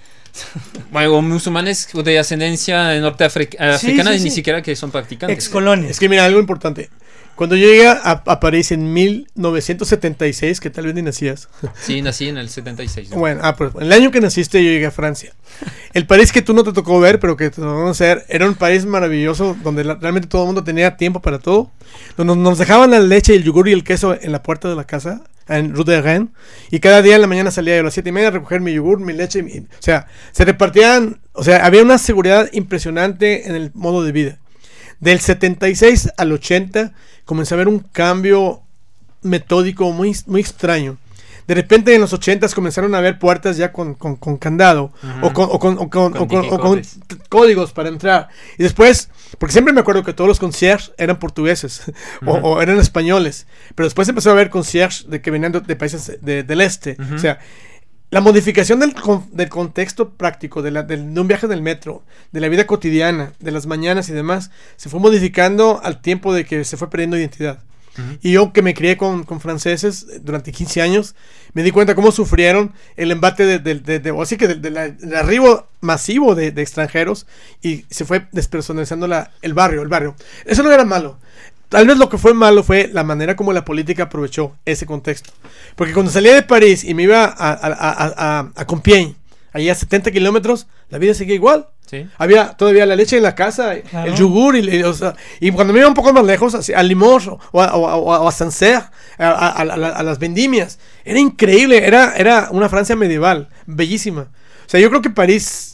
Bueno, musulmanes de ascendencia norteafricana sí, sí, sí. ni siquiera que son practicantes. Excolonias. Es que mira, algo importante. Cuando yo llegué a, a París en mil novecientos setenta y seis, que tal vez ni nacías. Sí, nací en el setenta y seis. ¿no? Bueno, ah, pues, el año que naciste yo llegué a Francia. El París que tú no te tocó ver, pero que te tocó conocer, era un país maravilloso, donde la, realmente todo el mundo tenía tiempo para todo. Donde nos dejaban la leche, el yogur y el queso en la puerta de la casa, en Rue de Rennes. Y cada día en la mañana salía yo a las siete y media a recoger mi yogur, mi leche. Mi, o sea, se repartían, o sea, había una seguridad impresionante en el modo de vida. Del setenta y seis al ochenta comencé a ver un cambio metódico muy, muy extraño. De repente en los ochentas comenzaron a haber puertas ya con, con, con candado uh-huh. o, con, o, con, o, con, con, o, con, o con códigos para entrar. Y después, porque siempre me acuerdo que todos los concierges eran portugueses uh-huh. o, o eran españoles, pero después empezó a haber concierges de que venían de, de países de, del este. Uh-huh. O sea, la modificación del, del contexto práctico, de, la, de, de un viaje del metro, de la vida cotidiana, de las mañanas y demás, se fue modificando al tiempo de que se fue perdiendo identidad. Uh-huh. Y yo que me crié con, con franceses durante quince años, me di cuenta cómo sufrieron el embate de, de, de, de, o así que de, de la, del arribo masivo de, de extranjeros y se fue despersonalizando la, el barrio, el barrio. Eso no era malo. Tal vez lo que fue malo fue la manera como la política aprovechó ese contexto. Porque cuando salía de París y me iba a, a, a, a, a Compiègne, allá a setenta kilómetros, la vida seguía igual. ¿Sí? Había todavía la leche en la casa, claro. el yogur, y, o sea, y cuando me iba un poco más lejos, así, a Limoges o a, o a, o a Sancerre, a, a, a, a, a las vendimias, era increíble, era, era una Francia medieval, bellísima. O sea, yo creo que París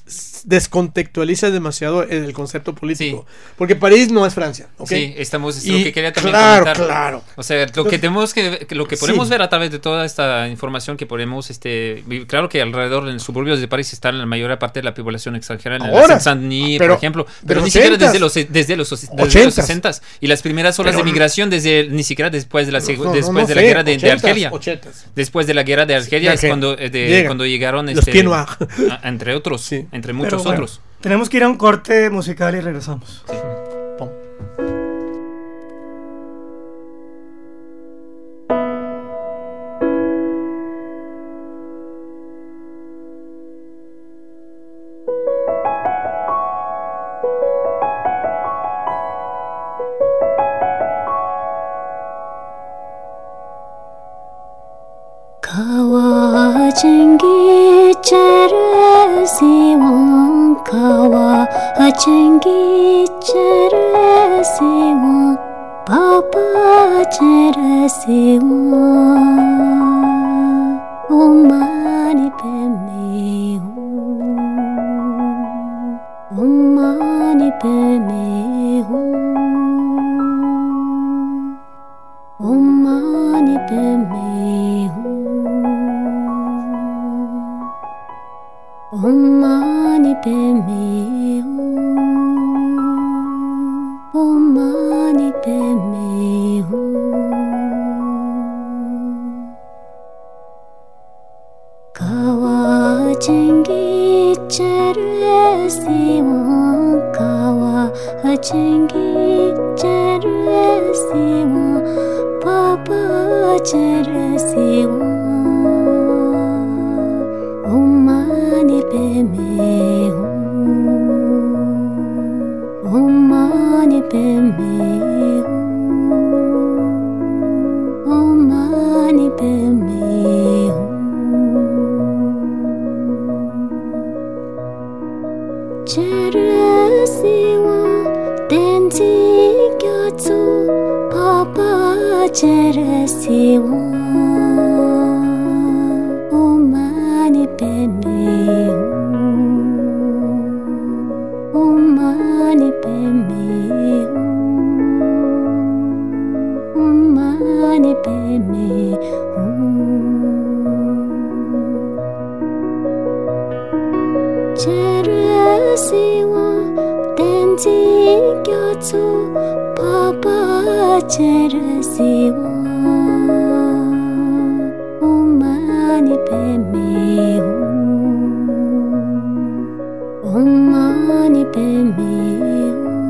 descontextualiza demasiado el concepto político. Sí. Porque París no es Francia. ¿Okay? Sí, estamos, es y, lo que quería también claro, comentar. Claro, O sea, lo Entonces, que tenemos que, lo que podemos sí. ver a través de toda esta información que podemos, este, claro que alrededor en los suburbios de París está la mayor parte de la población extranjera, en Ahora, Saint-Denis, pero, por ejemplo, pero ni siquiera desde los desde los desde los sesentas y las primeras olas pero, de migración desde ni siquiera después de la no, después no, no, de la sé, guerra de, ochentas, de Argelia. ochentas. Después de la guerra de Argelia es cuando de, cuando llegaron este, a, entre otros, sí. entre muchos Pero, otros. Bueno, tenemos que ir a un corte musical y regresamos. Sí. Pum. Changi chara siwa kawa changi chara siwa papa chara siwa umani peme umani peme umani peme Om Mani Padme Hum Om Mani Padme Hum Kawa Changi Chara Siwa Kawa Changi Chara Siwa Papa Chara Siwa Om Mani Padme Hum Om Mani Padme Hum Om Mani Padme Hum Chara Siwa Tenzi Gyatso Papa Chara Siwa Om Mani Padme Om Mani Padme Om Mani Padme Chara Siwa Tenzi Gyatso Papa Chara Siwa Om Mani Padme Om Mani Padme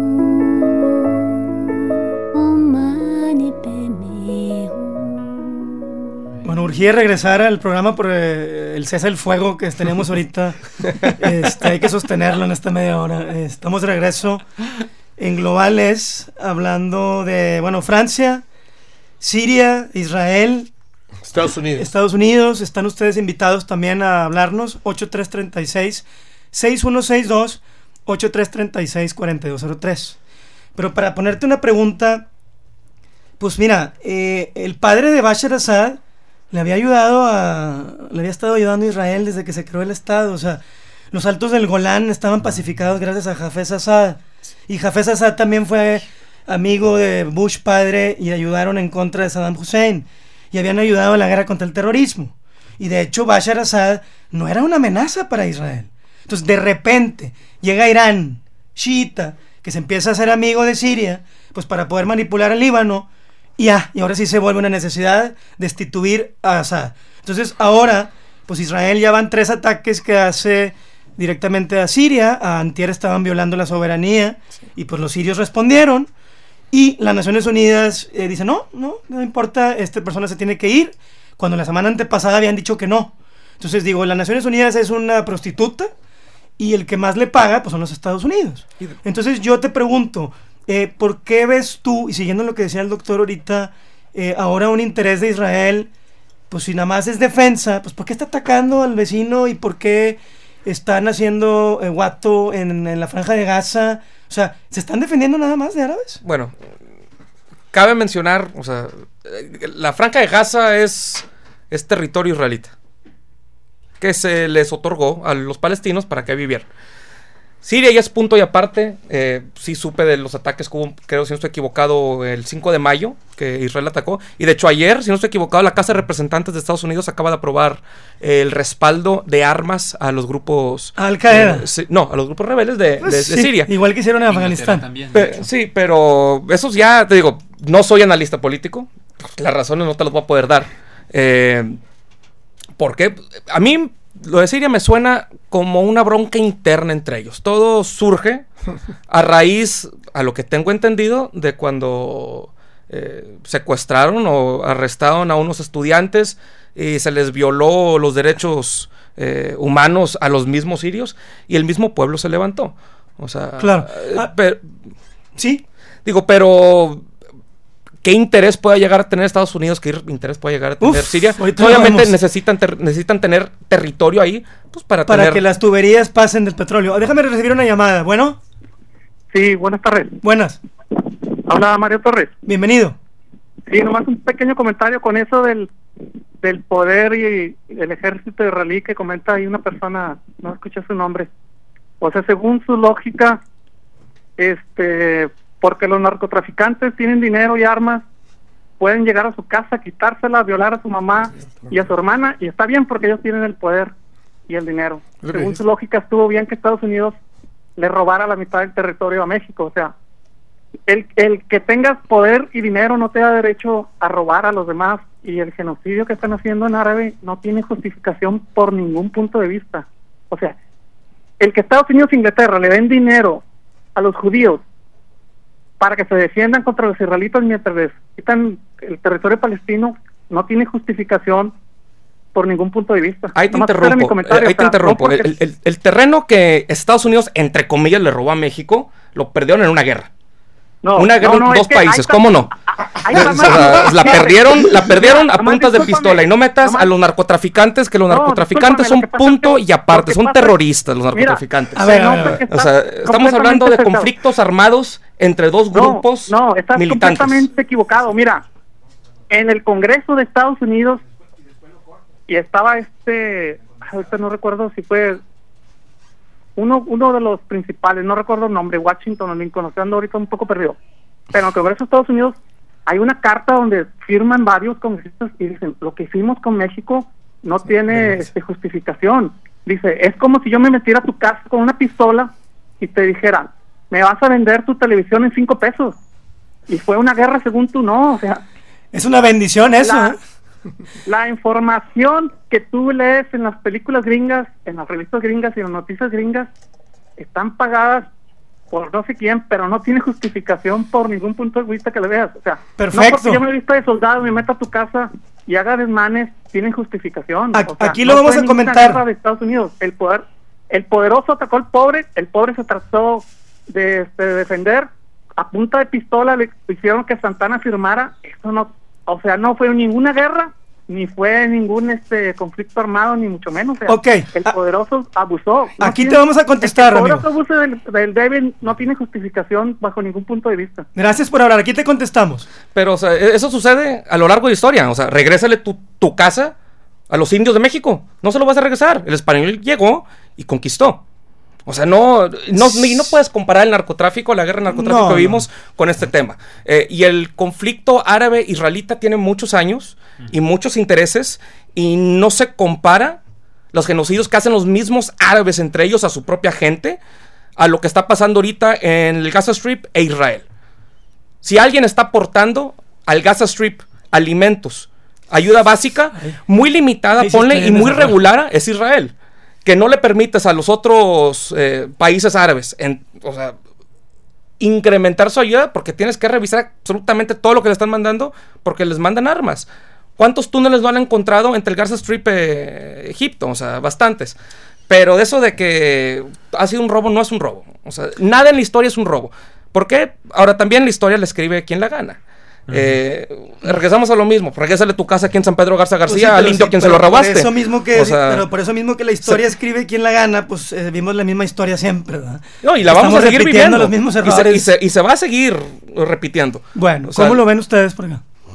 Om Mani Padme. Bueno, urgía regresar al programa por eh, el cese del fuego que tenemos ahorita. Este, hay que sostenerlo en esta media hora. Estamos de regreso en Globales, hablando de, bueno, Francia, Siria, Israel, Estados Unidos. Estados Unidos. Están ustedes invitados también a hablarnos. ocho tres tres seis, seis uno seis dos, ocho tres tres seis, cuatro dos cero tres. Pero para ponerte una pregunta, pues mira, eh, el padre de Bashar Assad le había ayudado a, le había estado ayudando a Israel desde que se creó el Estado. O sea, los altos del Golán estaban pacificados gracias a Hafez Assad. Y Hafez Assad también fue amigo de Bush padre y ayudaron en contra de Saddam Hussein. Y habían ayudado en la guerra contra el terrorismo. Y de hecho Bashar Assad no era una amenaza para Israel. Entonces de repente llega Irán, chiita, que se empieza a hacer amigo de Siria, pues para poder manipular al Líbano, y ya, y ahora sí se vuelve una necesidad destituir a Assad. Entonces ahora, pues Israel ya van tres ataques que hace directamente a Siria. A antier estaban violando la soberanía, y pues los sirios respondieron, y las Naciones Unidas eh, dice no, no, no importa, esta persona se tiene que ir, cuando la semana antepasada habían dicho que no. Entonces digo, las Naciones Unidas es una prostituta, y el que más le paga pues son los Estados Unidos. Entonces yo te pregunto, eh, ¿por qué ves tú, y siguiendo lo que decía el doctor ahorita, eh, ahora un interés de Israel, pues si nada más es defensa, pues ¿por qué está atacando al vecino, y por qué están haciendo eh, guato en, en la Franja de Gaza? O sea, ¿se están defendiendo nada más de árabes? Bueno, cabe mencionar, o sea, la Franja de Gaza es, es territorio israelita, que se les otorgó a los palestinos para que vivieran. Siria ya es punto y aparte. Eh, sí supe de los ataques que hubo, creo, si no estoy equivocado, el cinco de mayo, que Israel atacó. Y de hecho ayer, si no estoy equivocado, la Casa de Representantes de Estados Unidos acaba de aprobar eh, el respaldo de armas a los grupos... Al Qaeda. Eh, sí, no, a los grupos rebeldes de, Pues de, sí, de Siria. igual que hicieron en Afganistán. También, Pe- sí, pero esos ya, te digo, no soy analista político. Las razones no te las voy a poder dar. Eh, porque a mí lo de Siria me suena como una bronca interna entre ellos. Todo surge a raíz, a lo que tengo entendido, de cuando eh, secuestraron o arrestaron a unos estudiantes y se les violó los derechos eh, humanos a los mismos sirios y el mismo pueblo se levantó. O sea, Claro. eh, Ah, pero, Sí, digo, pero ¿qué interés puede llegar a tener Estados Unidos? ¿Qué interés puede llegar a tener Uf, Siria? ahorita lo Obviamente vemos. necesitan, ter- necesitan tener territorio ahí, pues para, para tener... que las tuberías pasen del petróleo. Déjame recibir una llamada. Bueno, Sí, buenas tardes. buenas. Habla Mario Torres. Bienvenido. Sí, nomás un pequeño comentario con eso del, del poder y, y el ejército israelí que comenta ahí una persona, no escuché su nombre. O sea, según su lógica, este, porque los narcotraficantes tienen dinero y armas, pueden llegar a su casa, quitársela, violar a su mamá y a su hermana, y está bien porque ellos tienen el poder y el dinero. Lo que Según dices. su lógica, estuvo bien que Estados Unidos le robara la mitad del territorio a México. O sea, el, el que tengas poder y dinero no te da derecho a robar a los demás, y el genocidio que están haciendo en árabe no tiene justificación por ningún punto de vista. O sea, el que Estados Unidos e Inglaterra le den dinero a los judíos para que se defiendan contra los israelitas mientras les quitan el territorio palestino no tiene justificación por ningún punto de vista. Ahí te Nomás ese era mi interrumpo, comentario, eh, ahí o te sea, interrumpo. no porque- El, el- el terreno que Estados Unidos, entre comillas, le robó a México, lo perdieron en una guerra. no, una guerra no, no, en es dos que ahí países, está- ¿cómo no? ahí O está sea, mal. la perdieron, la perdieron a Nomás puntas de discúlpame, pistola. Y no metas nomás- a los narcotraficantes, que los No, narcotraficantes discúlpame, son lo que pasa punto es que- y aparte, lo que son pasa es- terroristas los Mira, narcotraficantes. a ver, Se a ver, nota a ver. que O está sea, estamos hablando de completamente sesgado. conflictos armados entre dos No, grupos no, estás militantes. completamente equivocado. Mira, en el Congreso de Estados Unidos, y estaba este, ahorita no recuerdo si fue uno uno de los principales, no recuerdo el nombre, Washington o Lincoln, o sea, ando ahorita un poco perdido. Pero en el Congreso de Estados Unidos hay una carta donde firman varios congresistas y dicen, lo que hicimos con México no tiene este, justificación. Dice, es como si yo me metiera a tu casa con una pistola y te dijera, me vas a vender tu televisión en cinco pesos. Y fue una guerra según tú, no, o sea, Es una bendición eso. La- ¿eh? la información que tú lees en las películas gringas, en las revistas gringas y en las noticias gringas, están pagadas por no sé quién, pero no tiene justificación por ningún punto de vista que le veas. O sea, Perfecto. no porque yo me vista de soldado, me meta a tu casa y haga desmanes, tienen justificación. Aquí- O sea, aquí lo no vamos fue a ninguna comentar. guerra de Estados Unidos. El poder, el poderoso atacó al pobre, el pobre se trató de, este, de defender, a punta de pistola le hicieron que Santana firmara. Eso no, o sea, no fue ninguna guerra, ni fue ningún este conflicto armado, ni mucho menos. O sea, Ok. el Ah, poderoso abusó. No aquí tiene- te vamos a contestar, el amigo. poderoso abuso del, del débil no tiene justificación bajo ningún punto de vista. Gracias por hablar. Aquí te contestamos. Pero, o sea, eso sucede a lo largo de la historia. O sea, regrésale tu, tu casa a los indios de México. No se lo vas a regresar. El español llegó y conquistó. O sea, no, no, y no puedes comparar el narcotráfico, la guerra de narcotráfico No, que no. vimos con este tema. Eh, y el conflicto árabe-israelita tiene muchos años y muchos intereses, y no se compara los genocidios que hacen los mismos árabes entre ellos a su propia gente a lo que está pasando ahorita en el Gaza Strip e Israel. Si alguien está aportando al Gaza Strip alimentos, ayuda básica, muy limitada, Sí, sí, ponle, estoy y en muy desacuerdo. regular, es Israel. Que no le permites a los otros eh, países árabes, en, o sea, incrementar su ayuda, porque tienes que revisar absolutamente todo lo que le están mandando, porque les mandan armas. ¿Cuántos túneles no han encontrado entre el Gaza Strip e Egipto? O sea, bastantes. Pero de eso de que ha sido un robo, no es un robo. O sea, nada en la historia es un robo. ¿Por qué? Ahora también la historia le escribe quien la gana. Eh, regresamos a lo mismo. Regrésale tu casa aquí en San Pedro Garza Pues sí, García pero al indio sí, quien se pero lo robaste. Por eso mismo que, O sea, pero por eso mismo que la historia escribe quien la gana, pues eh, vimos la misma historia siempre, ¿verdad? no, y la vamos Estamos a seguir repitiendo viviendo. los mismos Y se- errores. Y se, y se va a seguir repitiendo. Bueno, O sea, ¿cómo lo ven ustedes por acá?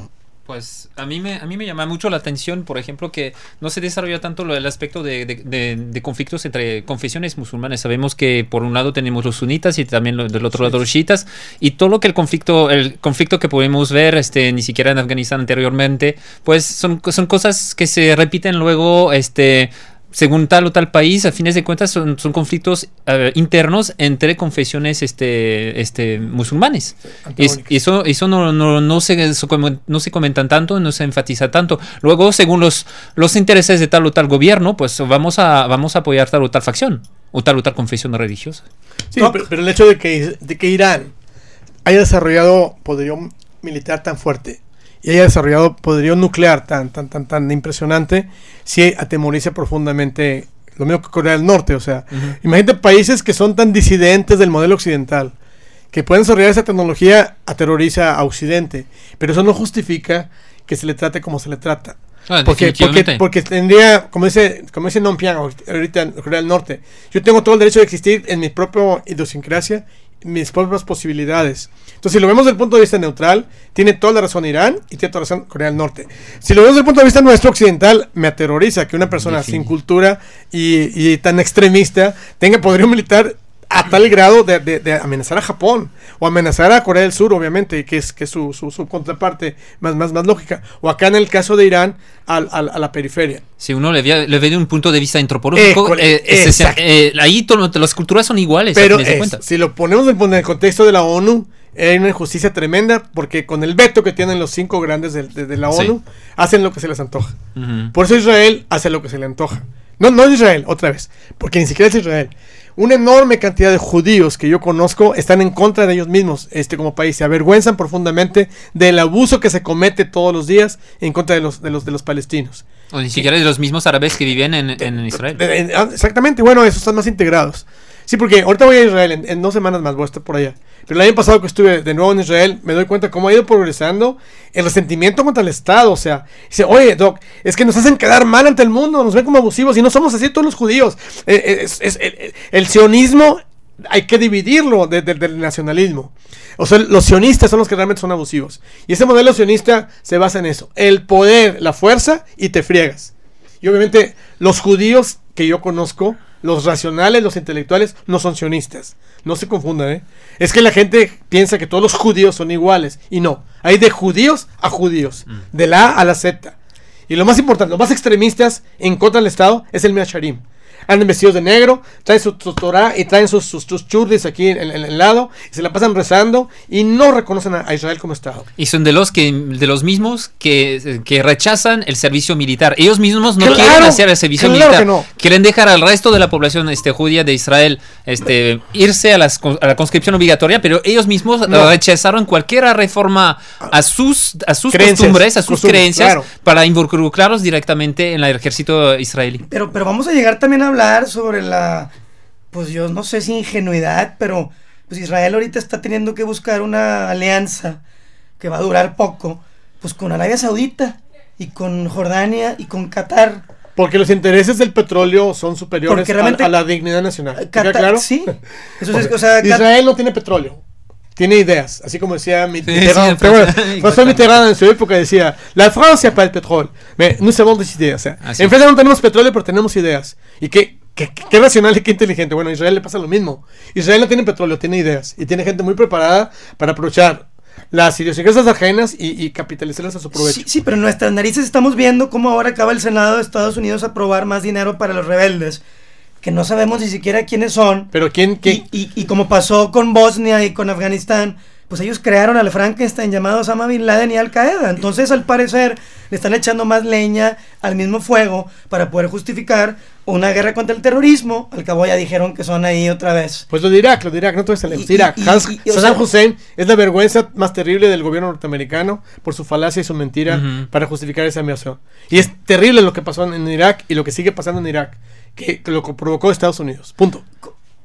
Pues a mí me a mí me llama mucho la atención, por ejemplo, que no se desarrolla tanto lo, el aspecto de, de, de, de conflictos entre confesiones musulmanes. Sabemos que por un lado tenemos los sunitas y también lo, del otro sí. lado los chiitas, y todo lo que el conflicto el conflicto que podemos ver este ni siquiera en Afganistán anteriormente, pues son son cosas que se repiten luego este según tal o tal país. A fines de cuentas son, son conflictos uh, internos entre confesiones este, este, musulmanes. Es, eso eso no, no, no, se, no se comentan tanto, no se enfatiza tanto. Luego, según los, los intereses de tal o tal gobierno, pues vamos a, vamos a apoyar tal o tal facción o tal o tal confesión religiosa. Sí, pero, pero el hecho de que, de que Irán haya desarrollado poderío militar tan fuerte y haya desarrollado poderío nuclear tan tan tan tan impresionante, sí atemoriza profundamente, lo mismo que Corea del Norte. O sea, uh-huh. imagínate países que son tan disidentes del modelo occidental, que pueden desarrollar esa tecnología, aterroriza a Occidente, pero eso no justifica que se le trate como se le trata. Ah, porque, porque, porque tendría, como dice, como dice Phnom Penh ahorita en Corea del Norte, yo tengo todo el derecho de existir en mi propia idiosincrasia, mis propias posibilidades. Entonces, si lo vemos desde el punto de vista neutral, tiene toda la razón Irán y tiene toda la razón Corea del Norte. Si lo vemos desde el punto de vista nuestro occidental, me aterroriza que una persona sí. sin cultura y, y tan extremista tenga poderío militar a tal grado de, de, de amenazar a Japón o amenazar a Corea del Sur, obviamente, que es, que es su, su, su contraparte más, más, más lógica, o acá en el caso de Irán al, al, a la periferia. Si uno le ve, le ve de un punto de vista antropológico, eh, eh, es, es, eh, ahí todo, las culturas son iguales. Pero es, si lo ponemos en el contexto de la ONU, hay una injusticia tremenda, porque con el veto que tienen los cinco grandes de, de, de la ONU, sí. hacen lo que se les antoja. Uh-huh. Por eso Israel hace lo que se le antoja. No, no es Israel, otra vez, porque ni siquiera es Israel. Una enorme cantidad de judíos que yo conozco están en contra de ellos mismos, este como país, se avergüenzan profundamente del abuso que se comete todos los días en contra de los de los de los palestinos. O ni siquiera de los mismos árabes que viven en, en Israel. Exactamente, bueno, esos están más integrados. Sí, porque ahorita voy a Israel, en, en dos semanas más voy a estar por allá. Pero el año pasado que estuve de nuevo en Israel, me doy cuenta cómo ha ido progresando el resentimiento contra el Estado. O sea, dice, oye, Doc, es que nos hacen quedar mal ante el mundo, nos ven como abusivos y no somos así todos los judíos. Eh, es, es, es, el, el sionismo hay que dividirlo de, de, del nacionalismo. O sea, los sionistas son los que realmente son abusivos. Y ese modelo sionista se basa en eso, el poder, la fuerza y te friegas. Y obviamente los judíos que yo conozco, los racionales, los intelectuales, no son sionistas. No se confundan, ¿eh? Es que la gente piensa que todos los judíos son iguales. Y no. Hay de judíos a judíos. Mm. De la A a la Z. Y lo más importante, los más extremistas en contra del Estado es el Meacharim. Andan vestidos de negro, traen su, su Torah y traen sus, sus, sus churdis aquí en, en, en el lado, y se la pasan rezando y no reconocen a, a Israel como Estado. Y son de los que de los mismos que, que rechazan el servicio militar. Ellos mismos no claro, quieren hacer el servicio claro militar. Que no. Quieren dejar al resto de la población este, judía de Israel este, irse a, las, a la conscripción obligatoria, pero ellos mismos no. rechazaron cualquier reforma a sus, a sus costumbres, a sus costumbres, creencias, claro. para involucrarlos directamente en el ejército israelí. Pero, pero vamos a llegar también a hablar sobre la, pues yo no sé si ingenuidad, pero pues Israel ahorita está teniendo que buscar una alianza que va a durar poco, pues con Arabia Saudita y con Jordania y con Qatar. Porque los intereses del petróleo son superiores a, a la dignidad nacional. Qatar, claro? Sí. Eso es, o sea, Israel no tiene petróleo. Tiene ideas, así como decía mi sí, Mitterrand. Sí, bueno, François Mitterrand en su época decía, la Francia n'a pas el petróleo, mais nous avons des ideas. O sea, en Francia no tenemos petróleo, pero tenemos ideas. ¿Y qué, qué, qué racional y qué inteligente? Bueno, a Israel le pasa lo mismo. Israel no tiene petróleo, tiene ideas. Y tiene gente muy preparada para aprovechar las idiosincrasias ajenas y, y capitalizarlas a su provecho. Sí, sí, pero en nuestras narices estamos viendo cómo ahora acaba el Senado de Estados Unidos aprobar más dinero para los rebeldes, que no sabemos ni siquiera quiénes son. Pero quién, quién? Y, y, y como pasó con Bosnia y con Afganistán, pues ellos crearon al Frankenstein llamado Osama Bin Laden y Al Qaeda. Entonces, al parecer, le están echando más leña al mismo fuego para poder justificar una guerra contra el terrorismo. Al cabo ya dijeron que son ahí otra vez. Pues lo de Irak, lo de Irak, no todo es el Irak. Y, Hans, y, y, Saddam sea, Hussein es la vergüenza más terrible del gobierno norteamericano por su falacia y su mentira uh-huh. para justificar esa invasión. Y es terrible lo que pasó en, en Irak y lo que sigue pasando en Irak, que, que lo provocó Estados Unidos. Punto.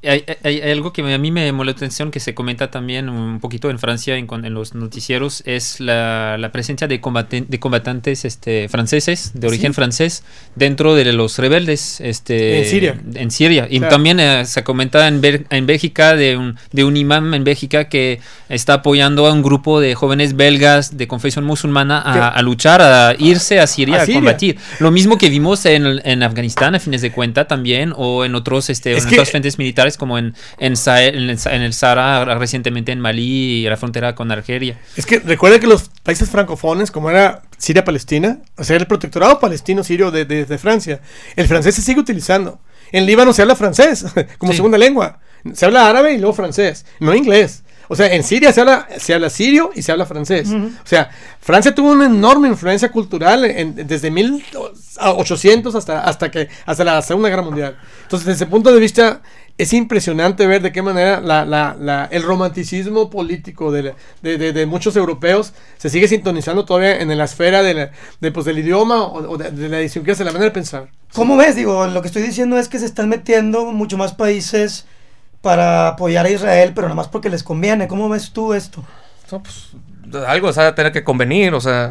hay, hay, hay algo que a mí me llamó la atención, que se comenta también un poquito en Francia, en, en los noticieros, es la, la presencia de, combaten, de combatantes este, franceses, de origen ¿Sí? francés, dentro de los rebeldes este, en Siria. En Siria. Y claro. también eh, se comenta en, en Bélgica de un, de un imán en Bélgica que está apoyando a un grupo de jóvenes belgas de confesión musulmana a, a luchar, a irse a Siria a, a Siria. combatir. Lo mismo que vimos en, en Afganistán, a fines de cuenta también, o en otros, este, en otros frentes militares como en, en, Sahel, en, el, en el Sahara, recientemente en Malí y la frontera con Argelia. Es que recuerda que los países francofones, como era Siria-Palestina, o sea, el protectorado palestino-sirio de, de, de Francia, el francés se sigue utilizando. En Líbano se habla francés como sí. segunda lengua. Se habla árabe y luego francés, no inglés. O sea, en Siria se habla, se habla sirio y se habla francés. Uh-huh. O sea, Francia tuvo una enorme influencia cultural en, desde mil ochocientos hasta, hasta, que, hasta la Segunda Guerra Mundial. Entonces, desde ese punto de vista, es impresionante ver de qué manera la, la, la, el romanticismo político de, de, de, de muchos europeos se sigue sintonizando todavía en la esfera de la, de, pues, del idioma o, o de, de la idiosincrasia, de la manera de pensar. ¿Cómo ves? Digo, lo que estoy diciendo es que se están metiendo mucho más países para apoyar a Israel, pero nada más porque les conviene. ¿Cómo ves tú esto? No, pues, algo se va a tener que convenir, o sea...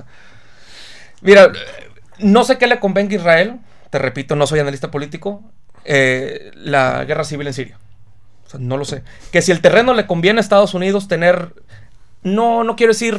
Mira, no sé qué le convenga a Israel, te repito, no soy analista político, eh, la guerra civil en Siria. O sea, no lo sé. Que si el terreno le conviene a Estados Unidos tener... No, no quiero decir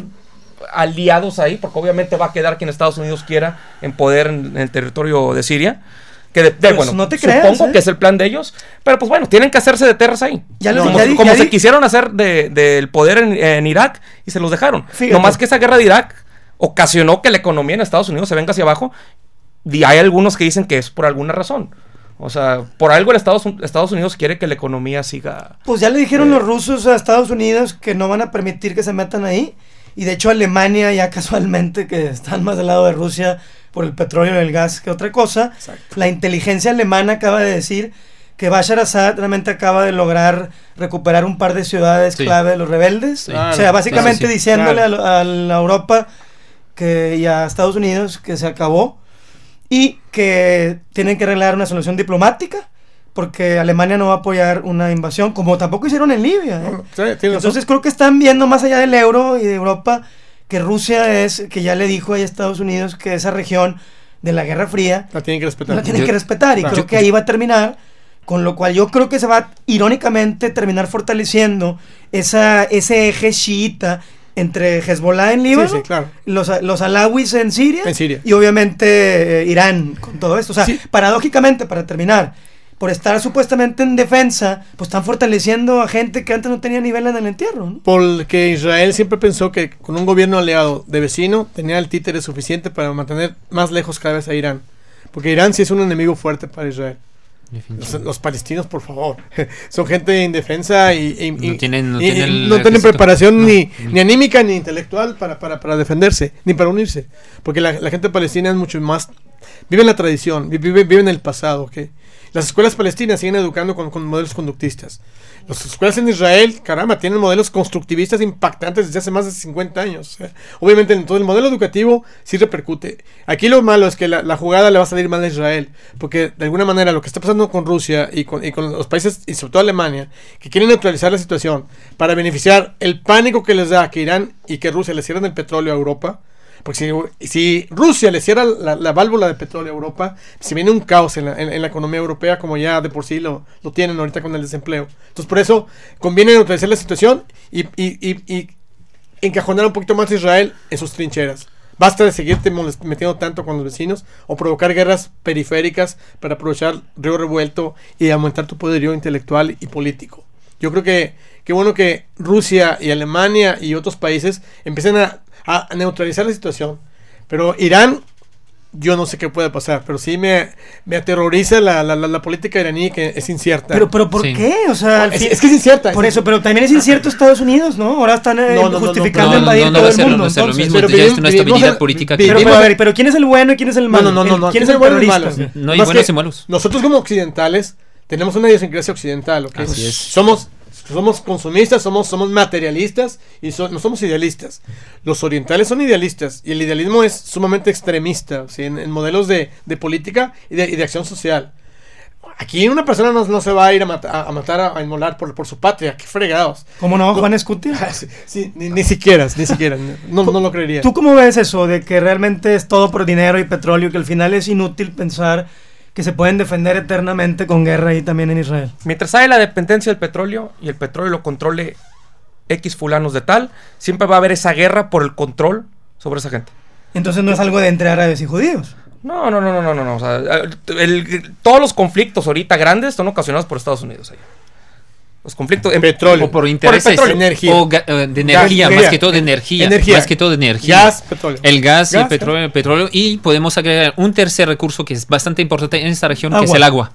aliados ahí, porque obviamente va a quedar quien Estados Unidos quiera en poder en, en el territorio de Siria. Que de, de, pues bueno, no te creas, supongo ¿eh? que es el plan de ellos, pero pues bueno, tienen que hacerse de terras ahí. Ya no, como ya como ya se di... quisieron hacer del de, poder en, en Irak y se los dejaron. Fíjate. Nomás que esa guerra de Irak ocasionó que la economía en Estados Unidos se venga hacia abajo, y hay algunos que dicen que es por alguna razón. O sea, por algo el Estados, Estados Unidos quiere que la economía siga... Pues ya le dijeron eh, los rusos a Estados Unidos que no van a permitir que se metan ahí, y de hecho Alemania ya casualmente, que están más del lado de Rusia por el petróleo y el gas que otra cosa. Exacto. La inteligencia alemana acaba de decir que Bashar Assad realmente acaba de lograr recuperar un par de ciudades sí. clave de los rebeldes. Sí. Claro, o sea, básicamente claro, sí. diciéndole claro. a, a la Europa que, y a Estados Unidos que se acabó y que tienen que arreglar una solución diplomática, porque Alemania no va a apoyar una invasión, como tampoco hicieron en Libia. ¿eh? Sí, Entonces razón. creo que están viendo más allá del euro y de Europa que Rusia es, que ya le dijo a Estados Unidos que esa región de la Guerra Fría la tienen que respetar, la tienen yo, que respetar y claro. creo que ahí va a terminar, con lo cual yo creo que se va irónicamente terminar fortaleciendo esa, ese eje chiita entre Hezbollah en Líbano, sí, sí, claro. los, los alawis en Siria, en Siria. y obviamente eh, Irán con todo esto. O sea, sí. paradójicamente, para terminar, por estar supuestamente en defensa, pues están fortaleciendo a gente que antes no tenía nivel en el entierro, ¿no? Porque Israel siempre pensó que con un gobierno aliado de vecino tenía el títere suficiente para mantener más lejos cada vez a Irán. Porque Irán sí es un enemigo fuerte para Israel. Los, los palestinos, por favor, son gente indefensa y, y, no tienen, no y, tienen, y no tienen preparación no, ni, no. ni anímica ni intelectual para, para, para defenderse, ni para unirse. Porque la, la gente palestina es mucho más... Vive en la tradición, vive, vive en el pasado, ¿ok? Las escuelas palestinas siguen educando con, con modelos conductistas. Las escuelas en Israel, caramba, tienen modelos constructivistas impactantes desde hace más de cincuenta años. ¿eh? Obviamente, entonces el modelo educativo sí repercute. Aquí lo malo es que la, la jugada le va a salir mal a Israel, porque de alguna manera lo que está pasando con Rusia y con, y con los países, y sobre todo Alemania, que quieren neutralizar la situación para beneficiar el pánico que les da que Irán y que Rusia le cierren el petróleo a Europa. Porque si, si Rusia le cierra la, la válvula de petróleo a Europa, se viene un caos en la, en, en la economía europea, como ya de por sí lo, lo tienen ahorita con el desempleo. Entonces, por eso conviene neutralizar la situación y, y, y, y encajonar un poquito más a Israel en sus trincheras. Basta de seguirte metiendo tanto con los vecinos o provocar guerras periféricas para aprovechar río revuelto y aumentar tu poderío intelectual y político. Yo creo que qué bueno que Rusia y Alemania y otros países empiecen a a neutralizar la situación, pero Irán, yo no sé qué puede pasar, pero sí me, me aterroriza la, la, la, la política iraní, que es incierta. Pero, pero ¿por sí. qué? O sea, es, es que es incierta. Por eso, pero también es incierto Estados Unidos, ¿no? Ahora están eh, no, no, no, justificando no, invadir no, no, todo no el mundo. No es lo mismo, pero ya es una estabilidad política. Pero, pero, a ver, pero ¿quién es el bueno y quién es el malo? No, no, no, no. ¿Quién es el bueno y el malo? No hay buenos y malos. Nosotros como occidentales tenemos una idiosincrasia occidental, ¿ok? Así es. Somos Somos consumistas, somos, somos materialistas y so, no somos idealistas. Los orientales son idealistas y el idealismo es sumamente extremista, ¿sí? en, en modelos de, de política y de, y de acción social. Aquí una persona no, no se va a ir a, mata, a matar, a, a inmolar por, por su patria. ¡Qué fregados! ¿Cómo no, Juan Escutia? sí, sí, ni, ni siquiera, ni siquiera. No, no lo creería. ¿Tú cómo ves eso de que realmente es todo por dinero y petróleo, que al final es inútil pensar que se pueden defender eternamente con guerra ahí también en Israel? Mientras hay la dependencia del petróleo y el petróleo lo controle X fulanos de tal, siempre va a haber esa guerra por el control sobre esa gente. Entonces no es algo de entre árabes y judíos. No, no, no, no, no, no, no. O sea, el, el, todos los conflictos ahorita grandes son ocasionados por Estados Unidos. Ahí. Los conflictos en petróleo. O por intereses. Por energía. O ga, uh, de energía, gas, más que todo de energía. energía. Más que todo de energía. Gas, petróleo. El gas, gas el petróleo, el petróleo. Y podemos agregar un tercer recurso que es bastante importante en esta región, agua. Que es el agua.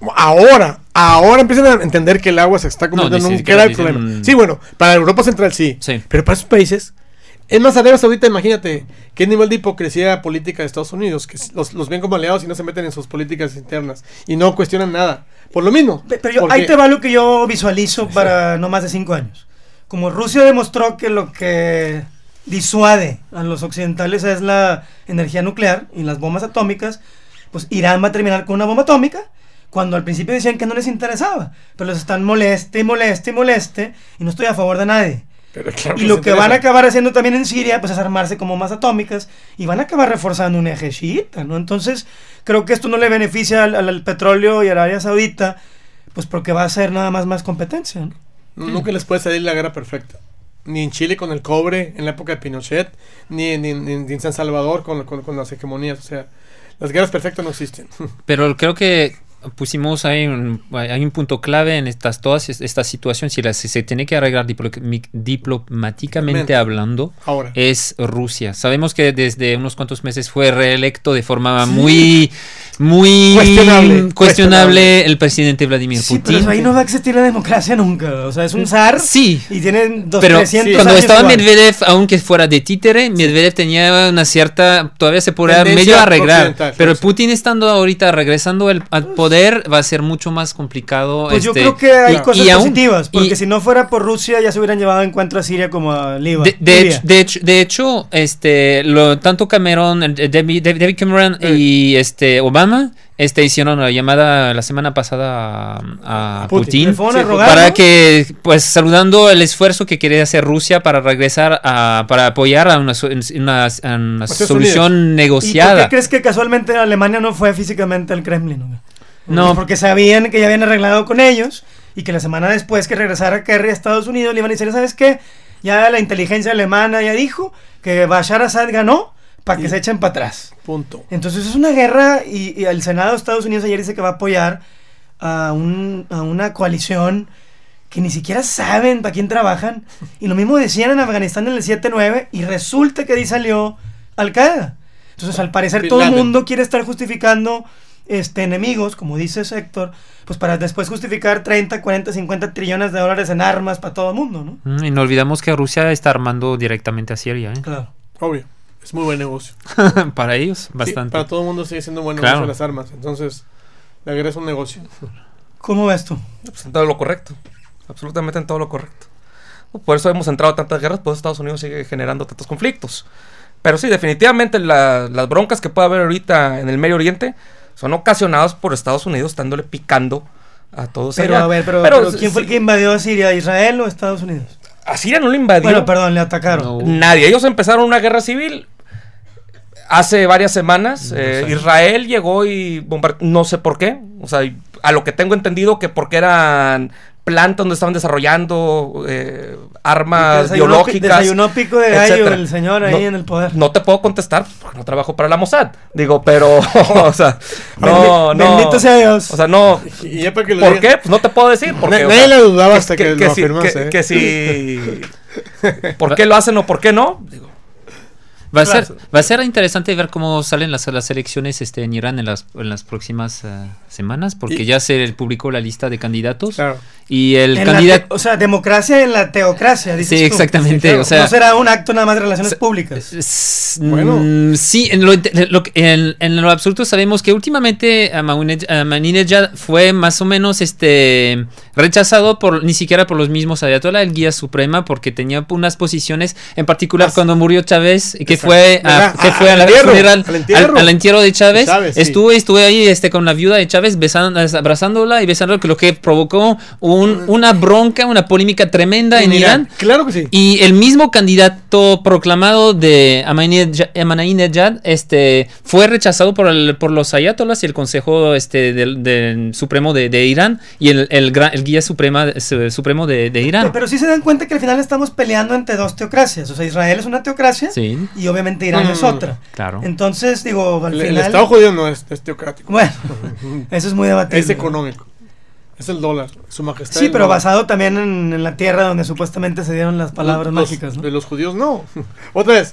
Ahora, ahora empiezan a entender que el agua se está convirtiendo no, en un grave problema. Dicen, sí, bueno, para Europa Central sí, sí. Pero para esos países... Es más, Arabia Saudita, imagínate qué nivel de hipocresía política de Estados Unidos, que los, los ven como aliados y no se meten en sus políticas internas y no cuestionan nada. Por lo mismo. Pero yo, porque... ahí te va lo que yo visualizo para no más de cinco años. Como Rusia demostró que lo que disuade a los occidentales es la energía nuclear y las bombas atómicas, pues Irán va a terminar con una bomba atómica, cuando al principio decían que no les interesaba, pero les están moleste y moleste y moleste, y no estoy a favor de nadie. Pero claro y lo que van a acabar haciendo también en Siria pues es armarse como más atómicas y van a acabar reforzando un eje chiita, ¿no? Entonces creo que esto no le beneficia al, al, al petróleo y a Arabia Saudita, pues porque va a ser nada más más competencia, ¿no? Nunca les puede salir la guerra perfecta, ni en Chile con el cobre en la época de Pinochet, ni, ni, ni, ni en San Salvador con, con, con las hegemonías. O sea, las guerras perfectas no existen. Pero creo que pusimos ahí un, hay un punto clave en estas todas estas situaciones. Si, las, si se tiene que arreglar diplo, diplomáticamente Mente. hablando, ahora es Rusia. Sabemos que desde unos cuantos meses fue reelecto de forma sí. muy muy cuestionable, cuestionable el presidente Vladimir sí, Putin. Pero ahí no va a existir la democracia nunca. O sea, es un zar sí. y tienen dos, pero trescientos cuando años estaba igual. Medvedev, aunque fuera de títere, Medvedev tenía una cierta, todavía se podría medio arreglar. Pero sí. Putin estando ahorita regresando el, al poder va a ser mucho más complicado. Pues este, yo creo que hay y, cosas y positivas, aún, porque y, si no fuera por Rusia ya se hubieran llevado encuentro a Siria como a Libia. De, de, hecho, de, hecho, de hecho, este, lo, tanto Cameron, David, David Cameron sí. y este Obama este hicieron una llamada la semana pasada a, a Putin, Putin sí, para que, pues, saludando el esfuerzo que quería hacer Rusia para regresar a, para apoyar a una, una, a una solución Unidos. negociada. ¿Y por qué crees que casualmente Alemania no fue físicamente al Kremlin? ¿No? No, porque sabían que ya habían arreglado con ellos y que la semana después que regresara Kerry a Estados Unidos le iban a decir, ¿sabes qué? Ya la inteligencia alemana ya dijo que Bashar Assad ganó para que y se echen para atrás. Punto. Entonces es una guerra y, y el Senado de Estados Unidos ayer dice que va a apoyar a, un, a una coalición que ni siquiera saben para quién trabajan. Y lo mismo decían en Afganistán en el siete nueve y resulta que ahí salió Al-Qaeda. Entonces al parecer todo el mundo quiere estar justificando este, enemigos, como dices Héctor, pues para después justificar treinta, cuarenta, cincuenta trillones de dólares en armas para todo el mundo, ¿no? Y no olvidamos que Rusia está armando directamente a Siria, ¿eh? Claro. Obvio. Es muy buen negocio. Para ellos, bastante. Sí, para todo el mundo sigue siendo un buen claro. negocio las armas. Entonces, la guerra es un negocio. ¿Cómo ves tú? Pues en todo lo correcto. Absolutamente en todo lo correcto. Por eso hemos entrado a tantas guerras, por eso Estados Unidos sigue generando tantos conflictos. Pero sí, definitivamente la, las broncas que puede haber ahorita en el Medio Oriente son ocasionadas por Estados Unidos estándole picando a todos. Pero allá. a ver, pero, pero, pero ¿quién sí, fue el que invadió a Siria? ¿Israel o Estados Unidos? A Siria no le invadió. Bueno, perdón, le atacaron. No. Nadie. Ellos empezaron una guerra civil hace varias semanas. No eh, Israel llegó y bombardeó. No sé por qué. O sea, a lo que tengo entendido que porque eran plantas donde estaban desarrollando eh, armas desayunó, biológicas. Desayunó pico de gallo etcétera. El señor ahí no, en el poder. No te puedo contestar porque no trabajo para la Mossad. Digo, pero, o sea, no, no. Bendito sea Dios. O sea, no. Y ya para que lo ¿Por digan. qué? Pues no te puedo decir. Porque, nadie la dudaba hasta que, que, que que lo si, afirmase. Que, ¿eh? que si. ¿Por qué lo hacen o por qué no? Digo. Va a, ser, va a ser interesante ver cómo salen las, las elecciones este, en Irán en las, en las próximas uh, semanas, porque y, ya se publicó la lista de candidatos. Claro. Y el en candidato. Te, o sea, democracia en la teocracia, dices sí, tú. exactamente. Sí, claro. O sea, no será un acto nada más de relaciones públicas. S- bueno. Sí, en lo, lo, en, en lo absoluto sabemos que últimamente Ahmadinejad fue más o menos este rechazado por ni siquiera por los mismos ayatollah, el guía suprema, porque tenía unas posiciones, en particular As, cuando murió Chávez, que exacto. fue a, que fue a la entierro, funeral, al entierro. Al, al entierro de Chávez, Chávez sí. estuve, estuve ahí este, con la viuda de Chávez, besando, abrazándola y besándola, lo que provocó un, una bronca, una polémica tremenda en, en Irán. Irán. Claro que sí. Y el mismo candidato proclamado de Ahmadinejad este, fue rechazado por, el, por los ayatollahs y el Consejo este, del, del Supremo de, de Irán y el, el, el, el guía suprema, supremo de, de Irán. Pero, pero sí se dan cuenta que al final estamos peleando entre dos teocracias. O sea, Israel es una teocracia sí. y obviamente Irán no, es otra. Claro. Entonces, digo, al el, final... El Estado judío no es, es teocrático. Bueno, eso es muy debatible. Es económico. Es el dólar, su majestad. Sí, pero dólar. basado también en, en la tierra donde supuestamente se dieron las palabras los, mágicas, ¿no? De los judíos no. Otra vez,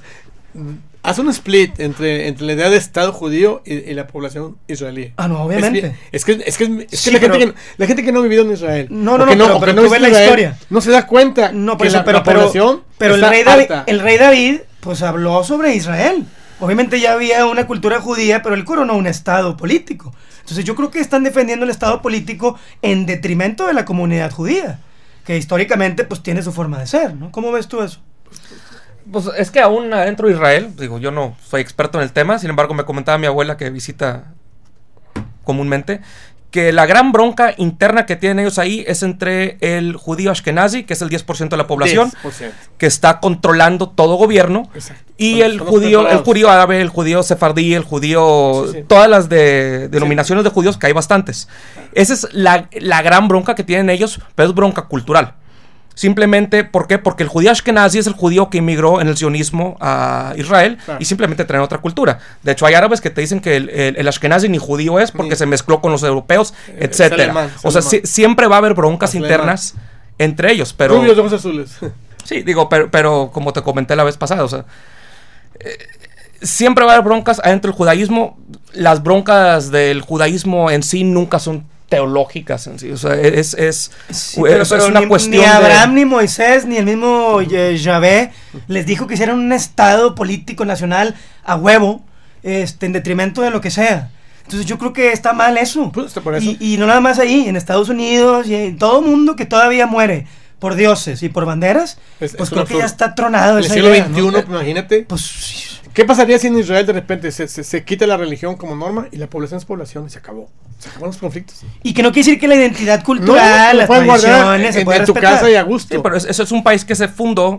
haz un split entre, entre la idea de Estado judío y, y la población israelí. Ah, no, obviamente. Es que, es que, es que, es sí, que, la, pero, gente que la gente que no ha vivido en Israel. No, no, no, no, pero, pero no tú ves la Israel, historia. No se da cuenta no, que eso, la, pero, la población Pero, pero el, está rey David, harta. el rey David, pues habló sobre Israel. Obviamente ya había una cultura judía, pero él coronó un Estado político. Entonces yo creo que están defendiendo el Estado político en detrimento de la comunidad judía, que históricamente pues tiene su forma de ser, ¿no? ¿Cómo ves tú eso? Pues es que aún adentro de Israel, digo, yo no soy experto en el tema, sin embargo me comentaba mi abuela que visita comúnmente, que la gran bronca interna que tienen ellos ahí es entre el judío ashkenazi, que es el diez por ciento de la población, diez por ciento. Que está controlando todo gobierno, exacto. Y son, el son judío el judío árabe, el judío sefardí, el judío, sí, sí. todas las de, denominaciones sí. de judíos, que hay bastantes. Esa es la, la gran bronca que tienen ellos, pero es bronca cultural. Simplemente, ¿por qué? Porque el judío ashkenazi es el judío que inmigró en el sionismo a Israel, claro. Y simplemente traen otra cultura. De hecho, hay árabes que te dicen que el, el, el ashkenazi ni judío es porque ni. se mezcló con los europeos, eh, etcétera. Alemán, o sea, si, siempre va a haber broncas es internas alemán. Entre ellos, pero... Rubios de ojos azules. Sí, digo, pero, pero como te comenté la vez pasada, o sea... Eh, siempre va a haber broncas adentro del judaísmo. Las broncas del judaísmo en sí nunca son teológicas en sí, o sea, es, es, sí, pero, es, pero es una ni, cuestión ni Abraham, de... ni Moisés, ni el mismo Yahvé les dijo que hicieran un estado político nacional a huevo, este, en detrimento de lo que sea. Entonces yo creo que está mal eso. Pues por eso. Y, y no nada más ahí, en Estados Unidos y en todo el mundo que todavía muere por dioses y por banderas, es, pues es creo que ya está tronado esa siglo idea, veintiuno, ¿no? Imagínate. Pues... ¿Qué pasaría si en Israel de repente se, se, se quita la religión como norma y la población es población y se acabó? Se acabaron los conflictos. Y que no quiere decir que la identidad cultural, no, las tradiciones, se en, puede en tu respetar. casa y a gusto. Sí, pero eso es un país que se fundó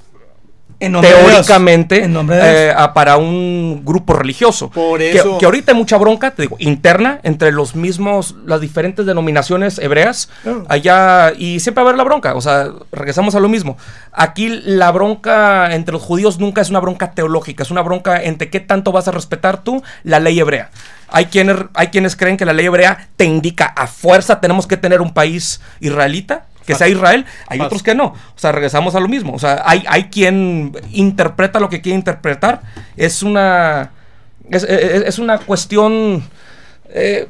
en nombre teóricamente de Dios. De eh, para un grupo religioso. Por eso. Que, que ahorita hay mucha bronca, te digo, interna entre los mismos, las diferentes denominaciones hebreas. Oh. Allá, y siempre va a haber la bronca. O sea, regresamos a lo mismo. Aquí la bronca entre los judíos nunca es una bronca teológica, es una bronca entre qué tanto vas a respetar tú la ley hebrea. Hay quienes, hay quienes creen que la ley hebrea te indica a fuerza tenemos que tener un país israelita, que sea Israel, hay Fácil. Otros que no. O sea, regresamos a lo mismo. O sea, hay, hay quien interpreta lo que quiere interpretar. Es una, es, es, es una cuestión eh,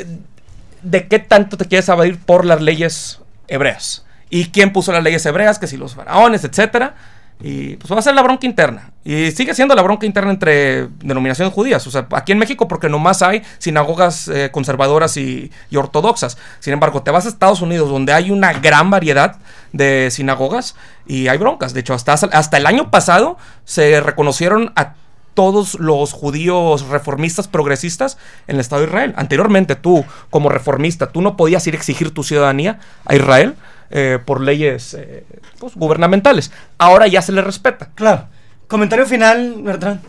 de qué tanto te quieres evadir por las leyes hebreas. Y quién puso las leyes hebreas, que si los faraones, etcétera. Y pues va a ser la bronca interna. Y sigue siendo la bronca interna entre denominaciones judías. O sea, aquí en México, porque nomás hay sinagogas eh, conservadoras y, y ortodoxas. Sin embargo, te vas a Estados Unidos, donde hay una gran variedad de sinagogas y hay broncas. De hecho, hasta, hasta el año pasado se reconocieron a todos los judíos reformistas progresistas en el Estado de Israel. Anteriormente, tú, como reformista, tú no podías ir a exigir tu ciudadanía a Israel. Eh, por leyes eh, pues, gubernamentales. Ahora ya se le respeta. Claro. Comentario final, Bertrand.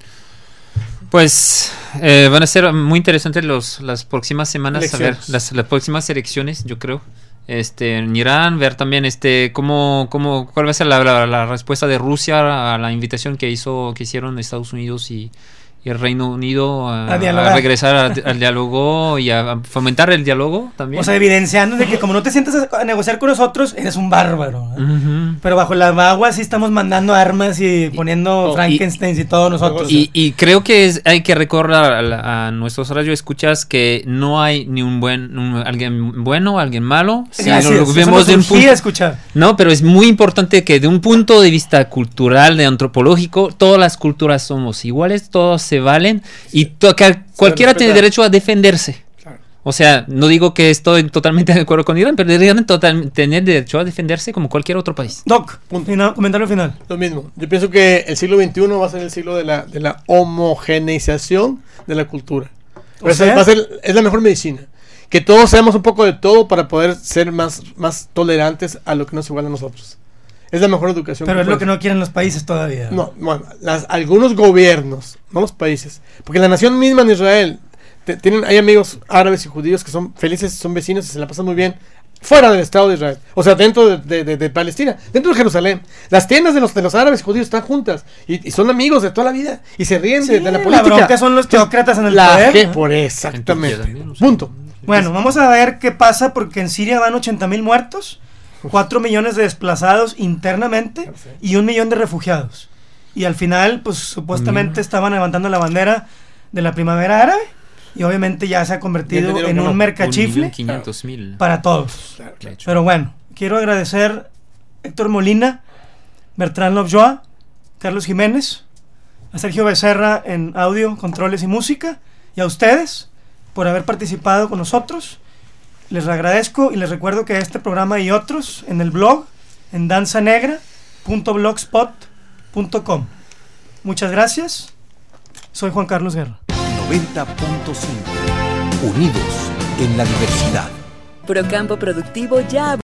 Pues eh, van a ser muy interesantes los, las próximas semanas, a ver, las, las próximas elecciones, yo creo. Este, en Irán, ver también este cómo, cómo, cuál va a ser la, la, la respuesta de Rusia a la invitación que hizo, que hicieron Estados Unidos y y el Reino Unido a, a, a regresar a, al diálogo y a, a fomentar el diálogo también. O sea, evidenciando de que como no te sientas a, a negociar con nosotros, eres un bárbaro, ¿eh? Uh-huh. Pero bajo la agua sí estamos mandando armas y poniendo y, Frankenstein y, y todos nosotros. Y, y creo que es, hay que recordar a, a nuestros radioescuchas que no hay ni un buen un, alguien bueno o alguien malo. Si Gracias, lo vemos de un punto, escuchar. No, pero es muy importante que de un punto de vista cultural, de antropológico, todas las culturas somos iguales, todos se valen y to- cualquiera tiene derecho a defenderse. Claro. O sea, no digo que estoy totalmente de acuerdo con Irán, pero deberían total, tener derecho a defenderse como cualquier otro país. Doc, final, comentario final. Lo mismo. Yo pienso que el siglo veintiuno va a ser el siglo de la, de la homogeneización de la cultura. O sea, va a ser, es la mejor medicina. Que todos seamos un poco de todo para poder ser más, más tolerantes a lo que nos iguala a nosotros. Es la mejor educación. Pero que es lo puede que no quieren los países todavía. No, bueno, las, algunos gobiernos, no los países. Porque la nación misma en Israel, te, tienen, hay amigos árabes y judíos que son felices, son vecinos y se la pasan muy bien fuera del Estado de Israel. O sea, dentro de, de, de, de Palestina, dentro de Jerusalén. Las tiendas de los, de los árabes y judíos están juntas y, y son amigos de toda la vida y se ríen Sí, de, de la la política. bronca son los teócratas en el la poder, que- ¿no? Por exactamente. En Turquía también, o sea. Punto. Bueno, vamos a ver qué pasa porque en Siria van ochenta mil muertos, cuatro millones de desplazados internamente y un millón de refugiados. Y al final, pues supuestamente estaban levantando la bandera de la primavera árabe y obviamente ya se ha convertido entendieron en que un no. mercachifle Un millón quinientos mil. para todos. de hecho. Pero bueno, quiero agradecer a Héctor Molina, Bertrand Lovejoie, Carlos Jiménez, a Sergio Becerra en audio, controles y música, y a ustedes por haber participado con nosotros. Les agradezco y les recuerdo que este programa y otros en el blog en danza negra punto blogspot punto com. Muchas gracias. Soy Juan Carlos Guerra. noventa punto cinco. Unidos en la diversidad. Procampo Productivo ya